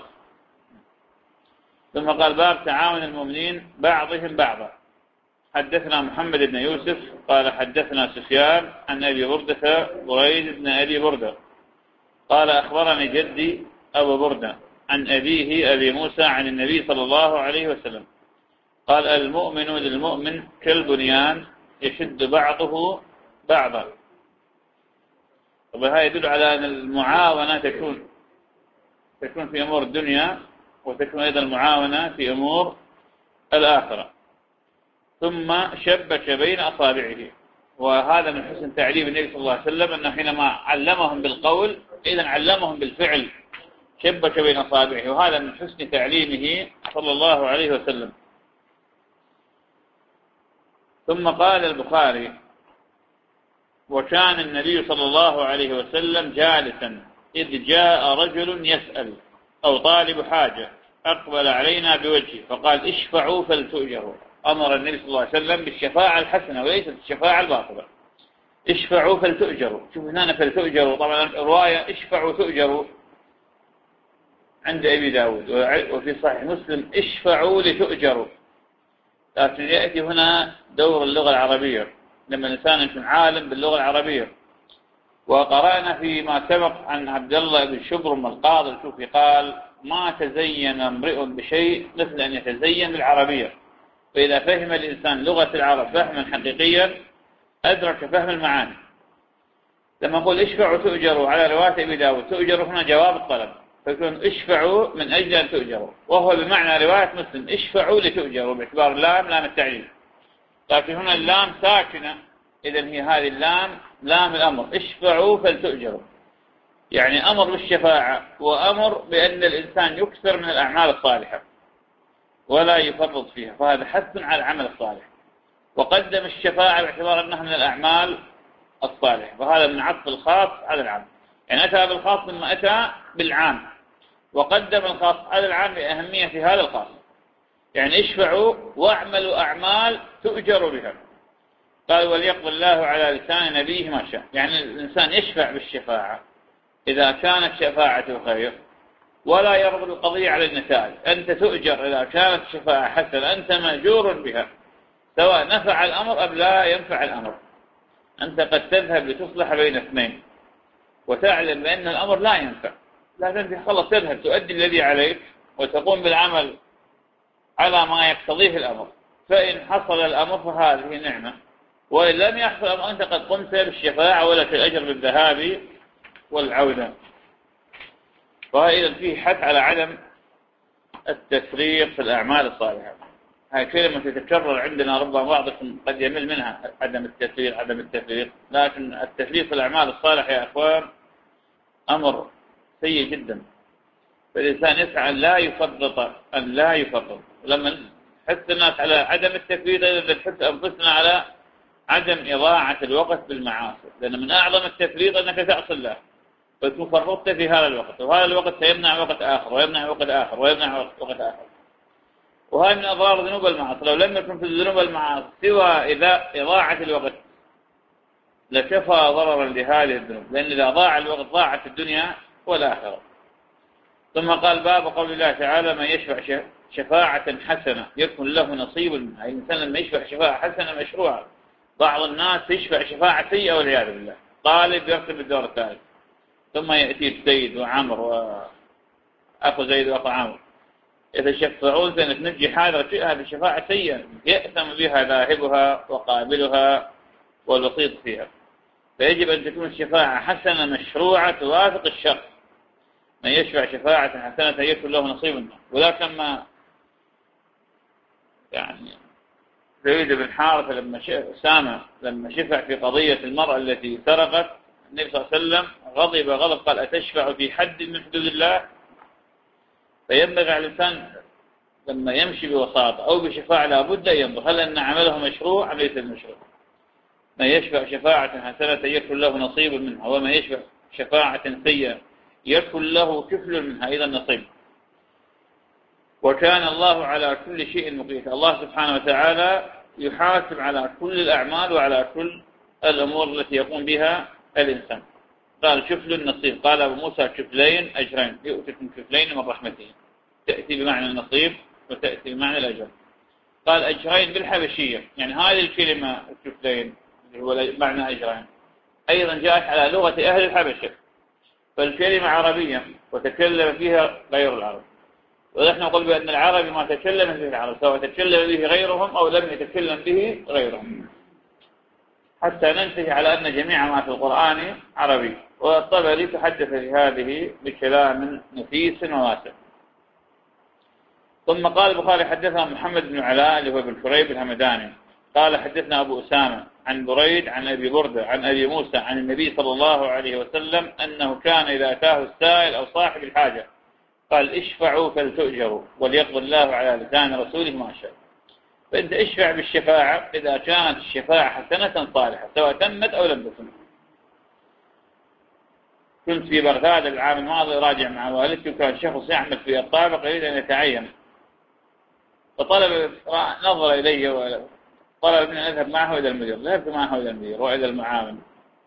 ثم قال: باب تعاون المؤمنين بعضهم بعضا. حدثنا محمد بن يوسف قال: حدثنا سفيان عن أبي بردة بريد بن أبي بردة قال: أخبرني جدي أبو بردة عن أبيه أبي موسى عن النبي صلى الله عليه وسلم قال: المؤمن للمؤمن كالبنيان يشد بعضه بعضا. وهذا يدل على أن المعاونة تكون تكون في أمور الدنيا، وتكون أيضا المعاونة في أمور الآخرة. ثم شبك بين أصابعه، وهذا من حسن تعليم النبي صلى الله عليه وسلم أنه حينما علمهم بالقول إذن علمهم بالفعل، شبك بين أصابعه، وهذا من حسن تعليمه صلى الله عليه وسلم. ثم قال البخاري: وكان النبي صلى الله عليه وسلم جالسا إذ جاء رجل يسأل أو طالب حاجة أقبل علينا بوجهه فقال: اشفعوا فلتؤجروا. أمر النبي صلى الله عليه وسلم بالشفاعة الحسنة وليست الشفاعة الباطلة. اشفعوا فلتؤجروا. شوف هنا فلتؤجروا، طبعا الرواية اشفعوا تؤجروا عند أبي داود، وفي صحيح مسلم اشفعوا لتؤجروا. لكن يأتي هنا دور اللغة العربية لما الإنسان يكون عالم باللغة العربية. وقرأنا فيما سبق عن عبد الله بن شبرم القاضي الكوفي قال: ما تزين امرئ بشيء مثل أن يتزين بالعربية. فإذا فهم الإنسان لغة العرب فهما حقيقيا أدرك فهم المعاني. لما نقول اشفعوا تؤجروا على رواية أبي داود، تؤجروا هنا جواب الطلب، فيكون اشفعوا من أجل أن تؤجروا، وهو بمعنى رواية مسلم اشفعوا لتؤجروا باعتبار اللام لام التعليل. لكن هنا اللام ساكنة، إذن هي هذه اللام لام الأمر، اشفعوا فلتؤجروا، يعني أمر بالشفاعة وأمر بأن الإنسان يكثر من الأعمال الصالحة ولا يفرط فيها، فهذا حث على العمل الصالح. وقدم الشفاعة باعتبار أنها من الأعمال الصالحة، فهذا من عطف الخاص على العام، يعني أتى بالخاص ثم أتى بالعام، وقدم الخاص على العام بأهمية هذا الخاص. يعني اشفعوا واعملوا أعمال تؤجر بها. قال وليقضي الله على لسان نبيه ما شاء، يعني الإنسان يشفع بالشفاعة إذا كانت شفاعته خير ولا يرضى القضية على النتائج. أنت تؤجر إذا كانت شفاعة حسنة، أنت مأجور بها سواء نفع الأمر أم لا ينفع الأمر. أنت قد تذهب لتصلح بين اثنين وتعلم بأن الأمر لا ينفع، لكن خلص تذهب تؤدي الذي عليك وتقوم بالعمل على ما يقتضيه الأمر، فإن حصل الأمر فهذه نعمة، وإن لم يحصل الأمر أنت قد قمت بالشفاعة ولك الأجر بالذهاب والعودة. فإذا فيه حث على عدم التفريط في الأعمال الصالحة. هاي كلمة تتكرر عندنا، ربما بعضكم قد يمل منها، عدم التفريط عدم التفريط، لكن التفريط في الأعمال الصالحة يا أخوان أمر سيء جدا. فالإنسان يسعى أن لا يفرط أن لا يفرط. لما نحث الناس على عدم التفريط إذا نحث أنفسنا على عدم إضاعة الوقت بالمعاصي، لأن من أعظم التفريط أنك تعصي الله فتكون فرطت في هذا الوقت، وهذا الوقت سيمنع وقت آخر ويمنع وقت آخر ويمنع وقت آخر. وهذه من أضرار ذنوب المعاصي. لو لم يكن في الذنوب المعاصي سوى إذا إضاعة الوقت لكفى ضررا لهذه الذنوب، لأن إذا ضاع الوقت ضاعت الدنيا والآخرة. ثم قال باب قول الله تعالى من يشفع شفاعة حسنة يكن له نصيب منها. الإنسان لما يشفع شفاعة حسنة مشروعة. بعض الناس يشفع شفاعة سيئة والعياذ بالله، طالب يرتب الدور الثالث ثم يأتي زيد وعمر وأخو زيد وأخو عمر يتشفعون في أن تنجي هذا هذه شفاعة سيئة يأثم بها ذاهبها وقابلها والوسيط فيها. فيجب أن تكون الشفاعة حسنة مشروعة توافق الشرع. من يشفع شفاعة حسنة يكون له نصيب منها. ولكن ما يعني زيد بن حارثة لما أسامة لما شفع في قضية المرأة التي سرقت، النبي صلى الله عليه وسلم غضب غضب قال أتشفع في حد من حدود الله؟ فينبغي على الإنسان لما يمشي بوساطة أو بشفاعة لابد أن ينظر هل أن عمله مشروع أم ليس المشروع. من يشفع شفاعة حسنة يكون له نصيب منها، ومن يشفع شفاعة سيئة يكون له كفل منها أيضا نصيب. وكان الله على كل شيء مقيتا. الله سبحانه وتعالى يحاسب على كل الأعمال وعلى كل الأمور التي يقوم بها الإنسان. قال كفل النصيب، قال أبو موسى كفلين أجرين، يؤتكم كفلين من رحمته، تأتي بمعنى النصيب وتأتي بمعنى الأجر. قال أجرين بالحبشية، يعني هذه الكلمة كفلين هو معنى أجرين أيضا جاءت على لغة أهل الحبشة، فالكلمة عربية وتكلم فيها غير العرب. ونحن نقول بأن العربي ما تكلم به العرب سواء تكلم به غيرهم أو لم يتكلم به غيرهم، حتى ننتهي على أن جميع ما في القرآن عربي. والطبري تحدث في هذه بكلام نفيس وواسع. ثم قال البخاري حدثنا محمد بن علاء اللي هو بن كريب الهمداني قال حدثنا أبو أسامة عن بريد عن أبي بردة عن أبي موسى عن النبي صلى الله عليه وسلم أنه كان إذا أتاه السائل أو صاحب الحاجة قال اشفعوا فلتؤجروا وليقضي الله على لسان رسوله ما شاء. فأنت اشفع بالشفاعة إذا كانت الشفاعة حسنة صالحة سواء تمت أو لم تتم. كنت في بغداد العام الماضي راجع مع والدتي، وكان شخص يعمل في الطابق يريد أن يتعين، فطلب نظر إلي وطلب مني أن أذهب معه إلى المدير. ذهبت معه إلى المدير وإلى المعاون،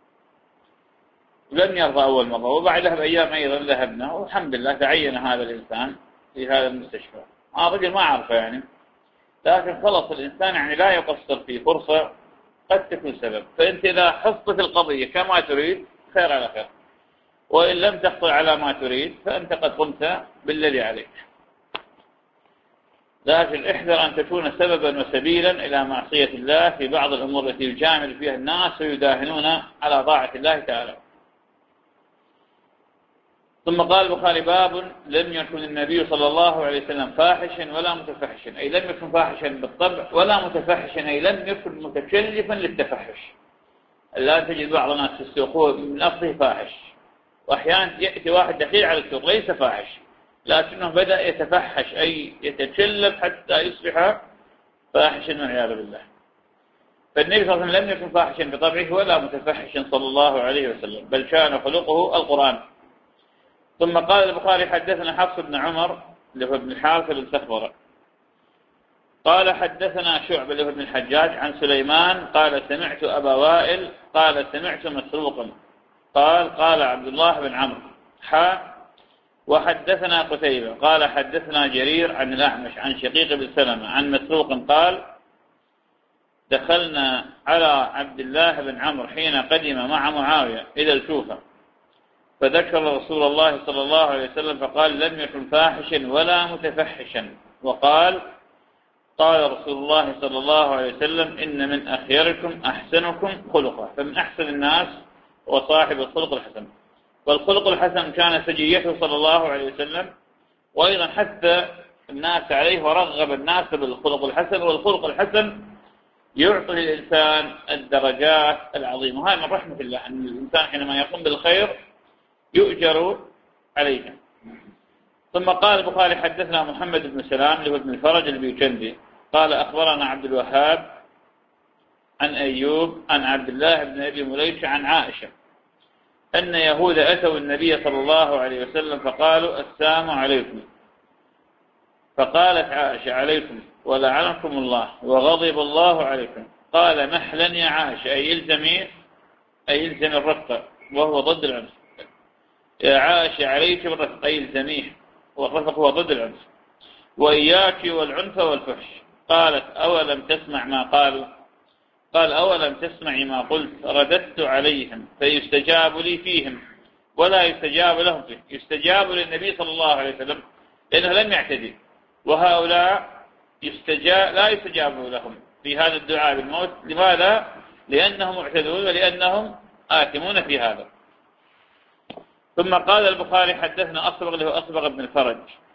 لم يرضى أول مرة، وبعدها بأيام أيضا ذهبنا والحمد لله تعين هذا الإنسان في هذا المستشفى. هذا الرجل ما أعرفه يعني، لكن خلص الإنسان يعني لا يقصر في فرصة قد تكون سبب. فأنت إذا حصت القضية كما تريد خير على خير، وإن لم تحصل على ما تريد فأنت قد قمت بالذي عليك. لكن احذر أن تكون سببا وسبيلا إلى معصية الله في بعض الأمور التي يجامل فيها الناس ويداهنون على طاعة الله تعالى. ثم قال البخاري باب لم يكن النبي صلى الله عليه وسلم فاحشا ولا متفحشا، أي لم يكن فاحشا بالطبع ولا متفحشا، أي لم يكن متكلفا للتفحش. الآن تجد بعض الناس في السوق هو من أصله فاحش، وأحيانا يأتي واحد دخيل على السوق ليس فاحش لكنه بدأ يتفحش أي يتكلف حتى يصبح فاحشا والعياذ بالله. فالنبي صلى الله عليه وسلم لم يكن فاحشا بطبعه ولا متفحشا صلى الله عليه وسلم، بل كان خلقه القرآن. ثم قال البخاري حدثنا حفص بن عمر اللي هو ابن الحارث بن سخبرة قال حدثنا شعبة بن الحجاج عن سليمان قال سمعت أبا وائل قال سمعت مسروقا قال قال عبد الله بن عمرو حا وحدثنا قتيبة قال حدثنا جرير عن الأعمش عن شقيق بن سلمة عن مسروق قال دخلنا على عبد الله بن عمرو حين قدم مع معاوية إلى الكوفة فذكر رسول الله صلى الله عليه وسلم فقال لم يكن فاحشا ولا متفحشا وقال قال رسول الله صلى الله عليه وسلم إن من أخيركم أحسنكم خلقا فمن أحسن الناس وصاحب الخلق الحسن والخلق الحسن كان سجيته صلى الله عليه وسلم وأيضا حث الناس عليه ورغب الناس بالخلق الحسن والخلق الحسن يعطي الإنسان الدرجات العظيمة وهذا من رحمة الله أن الإنسان حينما يقوم بالخير يؤجر عليه. ثم قال البخاري حدثنا محمد بن سلام اللي هو ابن الفرج البيكندي قال أخبرنا عبد الوهاب عن أيوب عن عبد الله بن أبي مليكة عن عائشة أن يهود أتوا النبي صلى الله عليه وسلم فقالوا السلام عليكم فقالت عائشة عليكم ولعنكم الله وغضب الله عليكم قال محلا يا عائشة أي إلزمي أي إلزمي الرفق وهو ضد العنف يا عائشة عليك بالرفق أي إلزميه والرفق هو ضد العنف وإياك والعنف والفحش قالت أولم تسمع ما قالوا قال أولم تسمعي ما قلت رددت عليهم فيستجاب لي فيهم ولا يستجاب لهم فيه يستجاب للنبي صلى الله عليه وسلم لأنه لم يعتدي وهؤلاء يستجاب لا يستجاب لهم في هذا الدعاء بالموت لماذا؟ لأنهم معتدون ولأنهم آثمون في هذا. ثم قال البخاري حدثنا أصبغ له أصبغ بن الفرج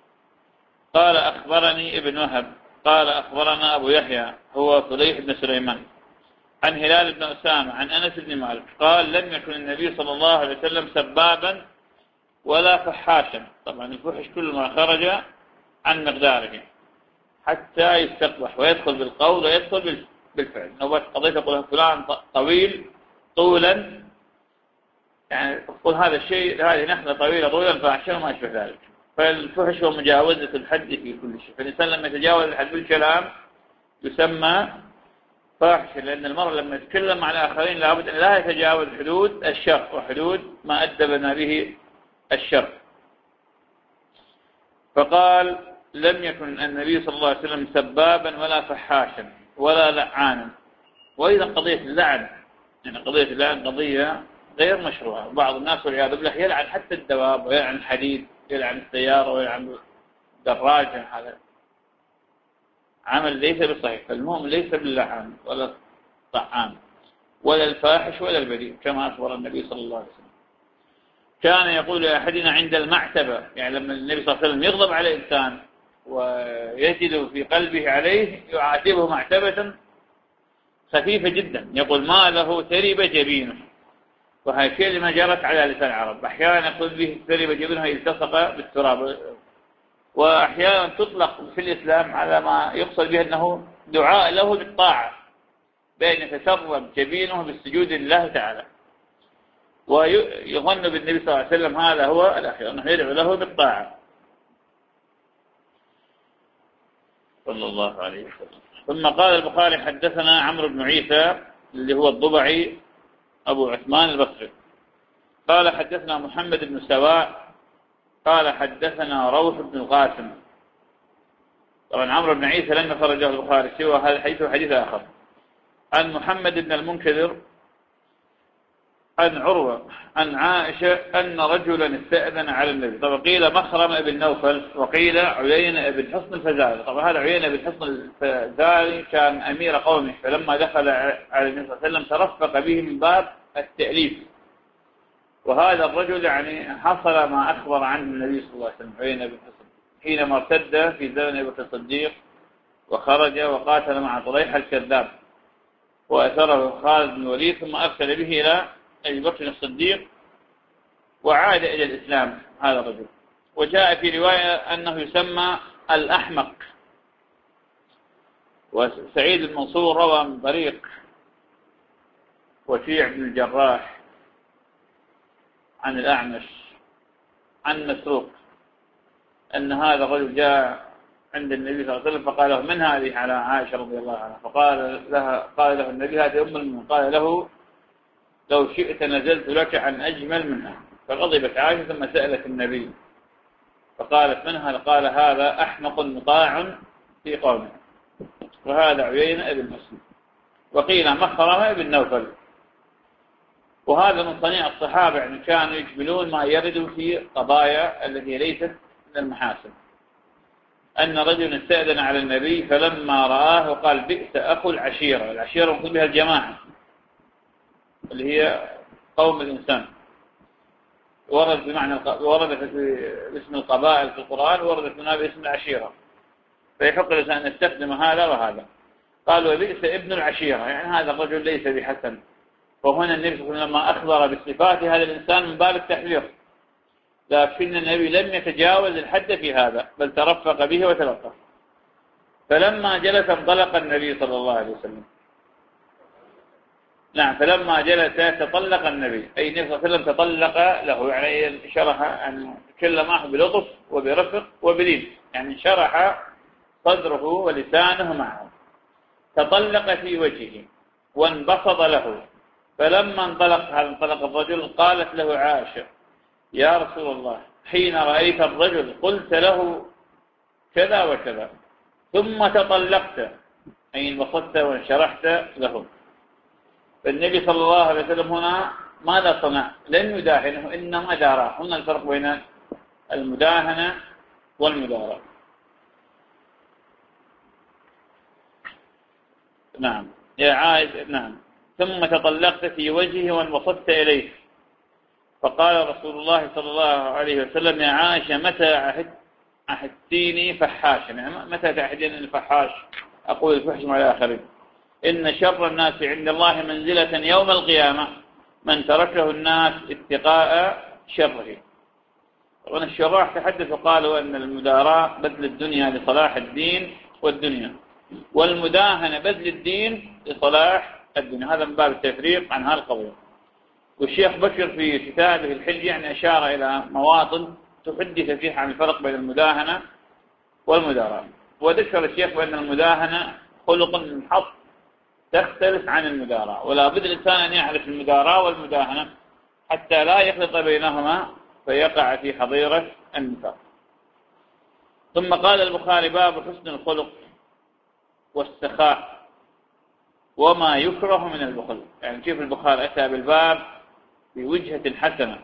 قال أخبرني ابن وهب قال أخبرنا أبو يحيى هو فليح بن سليمان عن هلال بن أسامة عن أنس بن مالك قال لم يكن النبي صلى الله عليه وسلم سبابا ولا فحاشا طبعا الفحش كل ما خرج عن مقداره حتى يستقبح ويدخل بالقول ويدخل بالفعل نوبات قضية تقول فلان طويل طولا يعني تقول هذا الشيء هذه نخلة طويلة طولا فأحشر ما أشبه ذلك فالفحش هو مجاوزة الحد في كل شيء فالإنسان لما يتجاوز الحد بالكلام يسمى فاحشة لأن المرء لما يتكلم مع الآخرين لابد أن لا يتجاوز حدود الشر وحدود ما أدبنا به الشر. فقال لم يكن النبي صلى الله عليه وسلم سبابا ولا فحاشا ولا لعانا. وإذا قضية اللعن يعني قضية اللعن قضية غير مشروعة بعض الناس والعياذ بالله يلعن حتى الدواب ويلعن الحديد يلعن السيارة ويلعن الدراجة هذا عمل ليس بالصحيح فالمؤمن ليس باللعان ولا الطعام ولا الفاحش ولا البذيء كما أخبر النبي صلى الله عليه وسلم. كان يقول لأحدنا عند المعتبة يعني لما النبي صلى الله عليه وسلم يغضب على إنسان ويجد في قلبه عليه يعاتبه معتبة خفيفة جدا يقول ما له ترب جبينه وهذا الشيء لما جرت على لسان العرب أحيانا يقول به ترب جبينه التصق بالتراب وأحيانا تطلق في الإسلام على ما يقصد به أنه دعاء له بالطاعة بأن يتسرب جبينه بالسجود لله تعالى ويظن بالنبي صلى الله عليه وسلم هذا هو الأخير أنه يدعو له بالطاعة صلى الله عليه وسلم. ثم قال البخاري حدثنا عمرو بن عيسى اللي هو الضبعي أبو عثمان البصري قال حدثنا محمد بن سواء قال حدثنا روح بن القاسم. طبعا عمرو بن عيسى لم يخرجه البخاري سوى هذا الحديث وحديث آخر عن محمد بن المنكدر عن عروة عن عائشة أن رجلا استأذن على النبي. طبعا قيل مخرم بن نوفل وقيل عيينة بن حصن الفزاري. طبعا هذا عيينة بن حصن الفزاري كان أمير قومه فلما دخل على النبي صلى الله عليه وسلم ترفق به من باب التأليف وهذا الرجل يعني حصل ما أخبر عنه النبي صلى الله عليه وسلم عيينة بن حصن حينما ارتد في زمن أبي بكر الصديق وخرج وقاتل مع طليحة الكذاب وأثره خالد بن الوليد ثم أرسل به إلى أبي بكر الصديق وعاد إلى الإسلام هذا الرجل. وجاء في رواية أنه يسمى الأحمق. وسعيد المنصور روى من طريق وشيع بن الجراح عن الأعمش عن مسروق أن هذا الرجل جاء عند النبي صلى الله عليه وسلم فقال له من هذه على عائشة رضي الله عنها، فقال لها قال له النبي هذه أم المؤمنين، قال له لو شئت نزلت لك عن أجمل منها. فغضبت عائشة ثم سألت النبي فقالت من هذا؟ قال هذا أحمق مطاع في قومه. وهذا عيينة ابن مسلم، وقيل مخرمة ابن نوفل. وهذا من صنيع الصحابة، يعني كانوا يجملون ما يرد في قضايا التي ليست من المحاسن. أن رجل استأذن على النبي فلما رآه قال بئس أخو العشيرة. العشيرة مقصود بها الجماعة اللي هي قوم الإنسان، ورد بمعنى وردت باسم القبائل في القرآن، وردت منها باسم العشيرة، فيحق الإنسان أن يستخدم هذا وهذا. قال وبئس ابن العشيرة، يعني هذا الرجل ليس بحسن. وهنا النبي صلى الله عليه وسلم لما أخبر بصفات هذا الإنسان من باب التحذير، لكن النبي لم يتجاوز الحد في هذا بل ترفق به وتلطف. فلما جلس انطلق النبي صلى الله عليه وسلم. نعم، فلما جلس تطلق النبي، أي النبي صلى الله عليه وسلم تطلق له، يعني شرح أن تكلم معه بلطف وبرفق وبلين، يعني شرح صدره ولسانه معه. تطلق في وجهه وانبسط له. فلما انطلق انطلق الرجل قالت له عائشة يا رسول الله حين رأيت الرجل قلت له كذا وكذا ثم تطلقت، أي انبسطت وانشرحت له. فالنبي صلى الله عليه وسلم هنا ماذا صنع؟ لم يداهنه، إنما داراه. هنا الفرق بين المداهنة والمداراة. نعم يا عائشة. نعم. ثم تطلقت في وجهه وانبسطت إليه. فقال رسول الله صلى الله عليه وسلم يا عائشة متى عهد عهدتيني فحاشا، يعني متى تعهدين الفحاش أقول الفحش مع الآخرين. إن شر الناس عند الله منزلة يوم القيامة من تركه الناس اتقاء شره. وأن الشراح تحدثوا قالوا أن المداراة بذل الدنيا لصلاح الدين والدنيا، والمداهنة بذل الدين لصلاح الدنيا. هذا من باب التفريق عن هذه القضية. والشيخ بكر في كتابه الحج يعني أشار إلى مواطن تحدث فيها عن الفرق بين المداهنة والمداراة. وذكر الشيخ بأن المداهنة خلق منحط تختلف عن المداراة، ولا بد الإنسان أن يعرف المداراة والمداهنة حتى لا يخلط بينهما فيقع في حظيرة النفاق. ثم قال البخاري باب حسن الخلق والسخاء وما يكره من البخل. يعني شوف البخاري أتى بالباب بوجهة حسنة.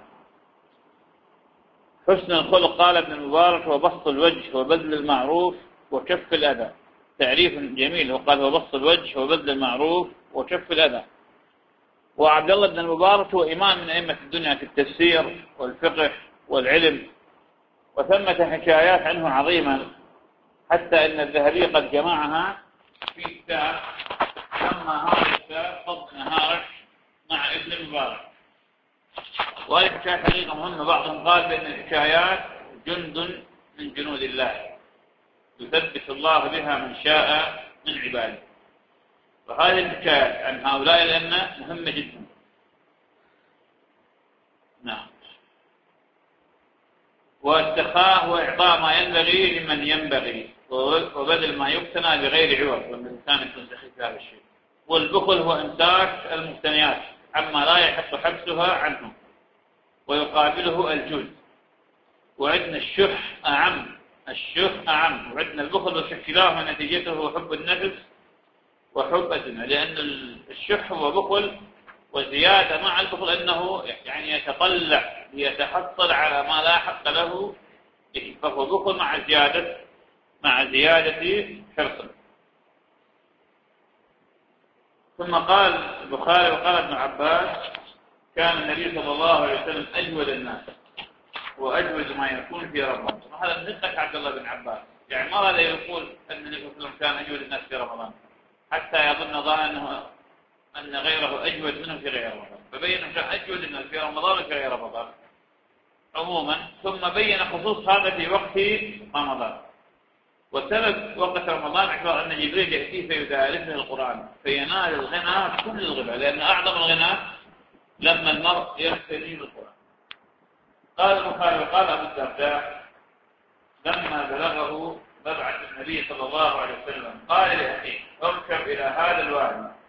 حسن الخلق قال ابن المبارك وبسط الوجه وبذل المعروف وكف الأذى. تعريف جميل، وقال وبسط الوجه وبذل المعروف وكف الأذى. وعبد الله بن المبارك هو إمام من أئمة الدنيا في التفسير والفقه والعلم، وثمة حكايات عنه عظيمة، حتى أن الذهبي قد جمعها في كتاب سمى هذا الكتاب فضل نهارك مع ابن المبارك. وهذه الحكايات حقيقة مهمة. بعضهم قال بأن الحكايات جند من جنود الله يثبت الله بها من شاء من عباده. وهذه الحكايات عن هؤلاء الأئمة مهمة جدا. نعم. والسخاء هو إعطاء ما ينبغي لمن ينبغي وبذل ما يقتنى بغير عوض، وأن الإنسان يكون سخي في هذا الشيء. والبخل هو إمساك المقتنيات عما لا يحق حبسها عنه، ويقابله الجود. وعندنا الشح أعم، الشح أعم، وعندنا البخل وكلاهما نتيجته حب النفس وحب الدنيا. لأن الشح هو بخل، وزيادة مع البخل أنه يعني يتطلع ليتحصل على ما لا حق له به، فهو بخل مع زيادة مع زيادة حرصه. ثم قال البخاري وقال ابن عباس كان النبي صلى الله عليه وسلم أجود الناس وأجود ما يكون في رمضان. وهذا من نسخة عبد الله بن عباس، يعني ما لا يقول أن النبي صلى الله عليه وسلم كان أجود الناس في رمضان حتى يظن ظن أنه أن غيره أجود منه في غير رمضان، فبين كان أجود الناس في رمضان وفي غير رمضان عموما. ثم بين خصوص هذا في وقت رمضان. وسبب وقت رمضان اعتبر أن جبريل يأتيه فيدارسه القرآن فينال الغنى كل الغنى، لأن أعظم الغنى لما المرء يغتني بالقرآن. قال البخاري وقال أبو الدرداء لما بلغه مبعث النبي صلى الله عليه وسلم قال لأخيه اركب إلى هذا الوادي